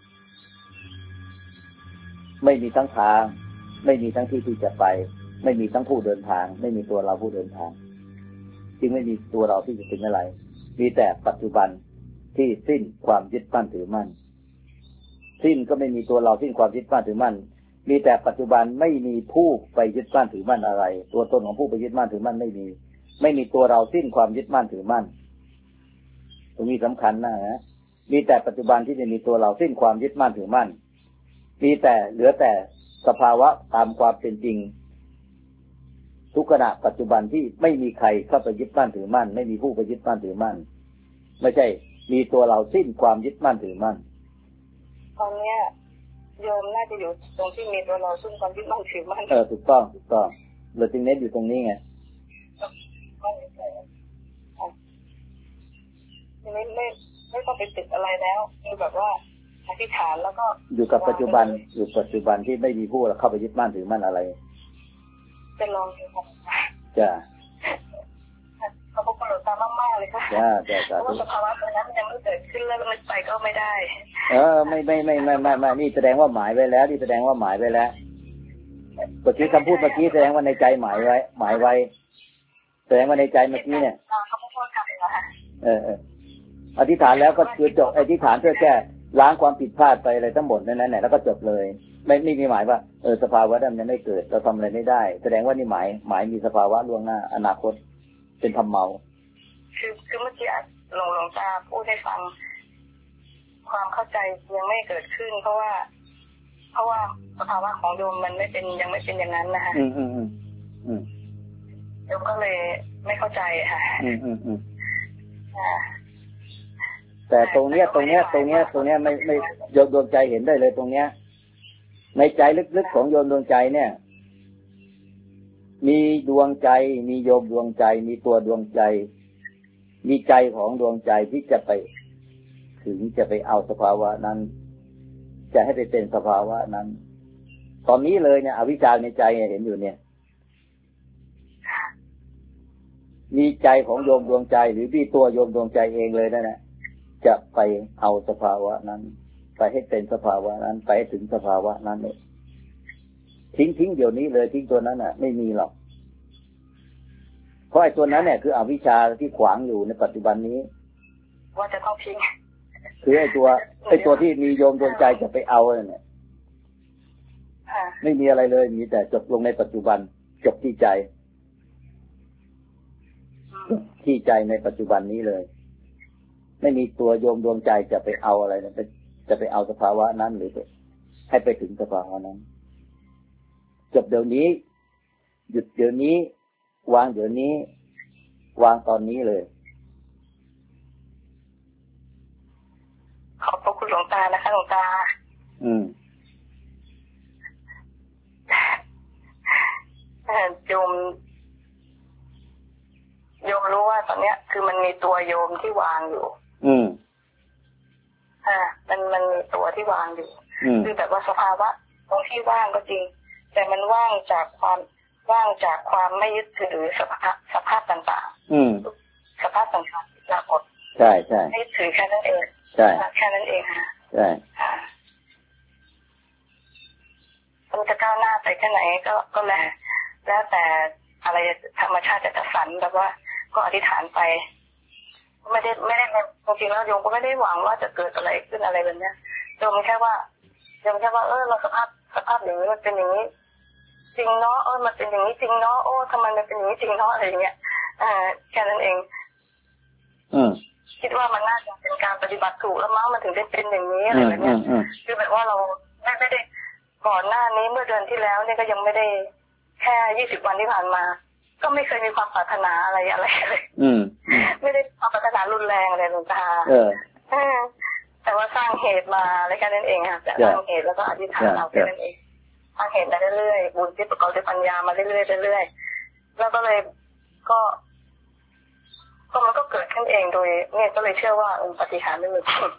ไม่มีทั้งทางไม่มีทั้งที่ที่จะไปไม่มีทั้งผู้เดินทางไม่มีตัวเราผู้เดินทางจึงไม่มีตัวเราที่จะถึงอะไรมีแต่ปัจจุบันที่สิ้นความยึดมั่นถือมั่นสิ้นก็ไม่มีตัวเราสิ้นความยึดมั่นถือมั่นมีแต่ปัจจุบันไม่มีผู้ไปยึดมั่นถือมั่นอะไรตัวตนของผู้ไปยึดมั่นถือมั่นไม่มีตัวเราสิ้นความยึดมั่นถือมั่นตรงนี้สำคัญนะมีแต่ปัจจุบันที่ไม่มีตัวเราสิ้นความยึดมั่นถือมั่นมีแต่เหลือแต่สภาวะตามความเป็นจริงทุกขณะปัจจุบันที่ไม่มีใครเข้าไปยึดมั่นถือมั่นไม่มีผู้ไปยึดมั่นถือมั่นไม่ใช่มีตัวเราสิ้นความยึดมั่นถือมั่นตอนนี้โยมน่าจะอยู่ตรงที่มีตัวเราสิ้นความยึดมั่นถือมั่นถูกต้องเราจึงเน้นอยู่ตรงนี้ไงไม่ต้องไปติดอะไรแล้วคือแบบว่าอธิษฐานแล้วก็อยู่กับปัจจุบันที่ไม่มีผู้เข้าไปยึดมั่นถือมั่นอะไรจะลองดูค่ะจ้ะขอบคุณหลวงตามากๆเลยค่ะเพราะว่าสภาวะตรงนั้นยังไม่เกิดขึ้นแล้วมันไปก็ไม่ได้ไม่นี่แสดงว่าหมายไว้แล้วนี่แสดงว่าหมายไว้แล้วเมื่อกี้คำพูดเมื่อกี้แสดงว่าในใจหมายไว้แสดงว่าในใจเมื่อกี้เนี่ยอธิษฐานแล้วก็คือจบอธิษฐานเพื่อแก้ล้างความผิดพลาดไปอะไรทั้งหมดนั้นแล้วก็จบเลยไม่มีหมายว่าสภาวะนั้นยังไม่เกิดเราทำอะไรไม่ได้แสดงว่านี่หมายมีสภาวะล่วงหน้าอนาคตเป็นธรรมเมาคือเมื่อกี้หลวงตาพูดให้ฟังความเข้าใจยังไม่เกิดขึ้นเพราะว่าสภาวะของโยมมันไม่เป็นยังไม่เป็นอย่างนั้นนะคะโยมก็เลยไม่เข้าใจค่ะแต่ตรงเนี้ยไม่โยมดวงใจเห็นได้เลยตรงเนี้ยในใจลึกๆของโยมดวงใจเนี่ยมีดวงใจมีโยมดวงใจมีตัวดวงใจมีใจของดวงใจที่จะไปถึงจะไปเอาสภาวะนั้นจะให้ไปเป็นสภาวะนั้นตอนนี้เลยเนี่ยอวิชชาในใจเห็นอยู่เนี่ยมีใจของโยมดวงใจหรือมีตัวโยมดวงใจเองเลยนั่นแหละจะไปเอาสภาวะนั้นไปให้เป็นสภาวะนั้นไปให้ถึงสภาวะนั้นเลยทิ้งเดี๋ยวนี้เลยทิ้งตัวนั้นน่ะไม่มีหรอกเพราะไอ้ตัวนั้นเนี่ยคืออวิชชาที่ขวางอยู่ในปัจจุบันนี้ว่าจะต้องทิ้งคือไอ้ตัวที่มีโยมดวงใจจะไปเอาเนี่ยไม่มีอะไรเลยมีแต่จบลงในปัจจุบันจบที่ใจในปัจจุบันนี้เลยไม่มีตัวโยมดวงใจจะไปเอาอะไรจะไปเอาสภาวะนั้นหรือให้ไปถึงสภาวะนั้นจบเดี๋ยวนี้หยุดเดี๋ยวนี้วางเดี๋ยวนี้วางตอนนี้เลยขอบพระคุณหลวงตานะคะหลวงตาโยมรู้ว่าตอนเนี้ยคือมันมีตัวโยมที่วางอยู่มันมีตัวที่วางอยู่คือแบบว่าสภาวะตรงที่ว่างก็จริงแต่มันว่างจากความไม่ยึดถือสภาพต่างๆสภาพต่างๆที่ปรากฏใช่ไม่ยึดถือแค่นั้นเองใช่แค่นั้นเองค่ะใช่มันจะก้าวหน้าไปแค่ไหนก็แล้วแต่อะไรธรรมชาติจะจัดสรรแบบว่าก็อธิษฐานไปไม่ได้จริงๆแล้วโยมก็ไม่ได้หวังว่าจะเกิดอะไรขึ้นอะไรแบบนี้โยมแค่ว่าเราสภาพอย่างนี้มันเป็นอย่างนี้จริงเนาะมันเป็นอย่างนี้จริงเนาะทำไมมันเป็นอย่างนี้จริงเนาะอะไรอย่างเงี้ยแค่นั้นเองคิดว่ามันน่าจะเป็นการปฏิบัติถูกแล้วมั้งมันถึงได้เป็นอย่างนี้อะไรแบบนี้คือแบบว่าเราไม่ได้ก่อนหน้านี้เมื่อเดือนที่แล้วเนี่ยก็ยังไม่ได้แค่20 วันที่ผ่านมาก็ไม่เคยมีความปรารถนาอะไรเลยไม่ได้ความปรารถนารุนแรงอะไรหลวงตาแต่ว่าสร้างเหตุมาอะไรแค่นั้นเองค่ะแต่สร้างเหตุแล้วก็อธิษฐานเอาแค่นั้นเองสร้างเหตุมาเรื่อยๆบุญที่ประกอบด้วยปัญญามาเรื่อยๆเรื่อยๆแล้วก็เลยก็มันก็เกิดขึ้นเองโดยเนี่ยก็เลยเชื่อว่าปาฏิหาริย์ไม่มีจริง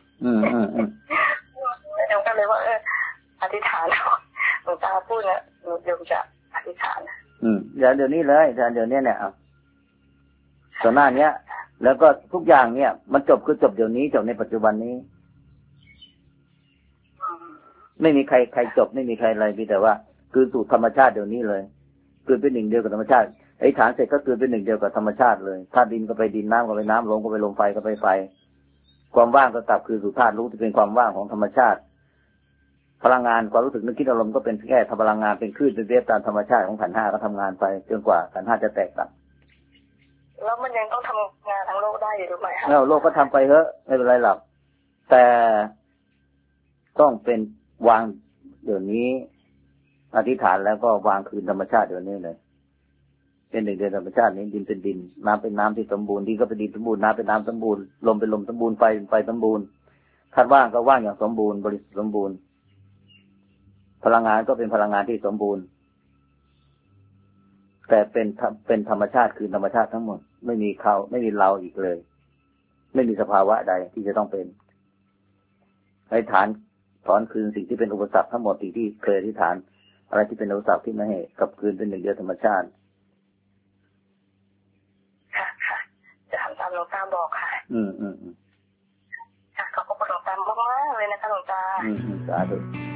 แล้วก็เลยว่าอธิษฐานหลวงตาพูดนะหนูโยมจะอธิษฐานเดี๋ยวนี้เลยเดี๋ยวนี้เนี่ยต่อหน้าเนี้ยแล้วก็ทุกอย่างเนี่ยมันจบคือจบเดี๋ยวนี้จบในปัจจุบันนี้ไม่มีใครจบไม่มีใครอะไรมีแต่ว่าคือสู่ธรรมชาติเดี๋ยวนี้เลยคือเป็นหนึ่งเดียวกับธรรมชาติไอ้ฐานเสร็จก็คือเป็นหนึ่งเดียวกับธรรมชาติเลยธาตุดินก็ไปดินน้ำก็ไปน้ำลมก็ไปลมไฟก็ไปไฟความว่างก็กลับคือสู่ธาตุรู้ที่เป็นความว่างของธรรมชาติพลังงานความรู้สึกนึกคิดอารมณ์ก็เป็นแค่พลังงานเป็นคลื่นเป็นเวฟตามธรรมชาติของขันธ์ห้าก็ทำงานไปจนกว่าขันธ์ห้าจะแตกดับแล้วมันยังต้องทำงานทั้งโลกได้อยู่หรือไม่คะแล้วโลกก็ทำไปเถอะไม่เป็นไรหรอกแต่ต้องเป็นวางเดี๋ยวนี้อธิษฐานแล้วก็วางคืนธรรมชาติเดี๋ยวนี้เลยเป็นหนึ่งเดียวธรรมชาตินี้ดินเป็นดินน้ำเป็นน้ำที่สมบูรณ์ดินก็เป็นดินสมบูรณ์น้ำเป็นน้ำสมบูรณ์ลมเป็นลมสมบูรณ์ไฟเป็นไฟสมบูรณ์ธาตุว่างก็ว่างอย่างสมบูรณ์บริสุทธิ์สมบูรณ์พลังงานก็เป็นพลังงานที่สมบูรณ์แต่เป็นธรรมชาติคือธรรมชาติทั้งหมดไม่มีเขาไม่มีเราอีกเลยไม่มีสภาวะใดที่จะต้องเป็นให้ฐานถอนคืนสิ่งที่เป็นอุปสรรคทั้งหมดสิ่งที่เคยอธิษฐานอะไรที่เป็นอุปสรรคที่ไม่ให้กลับคืนเป็นหนึ่งเดียวธรรมชาติค่ะค่ะจะทำตามหลวงตาบอกค่ะค่ะขอบคุณหลวงตามากๆเลยนะคะหลวงตาสาธุ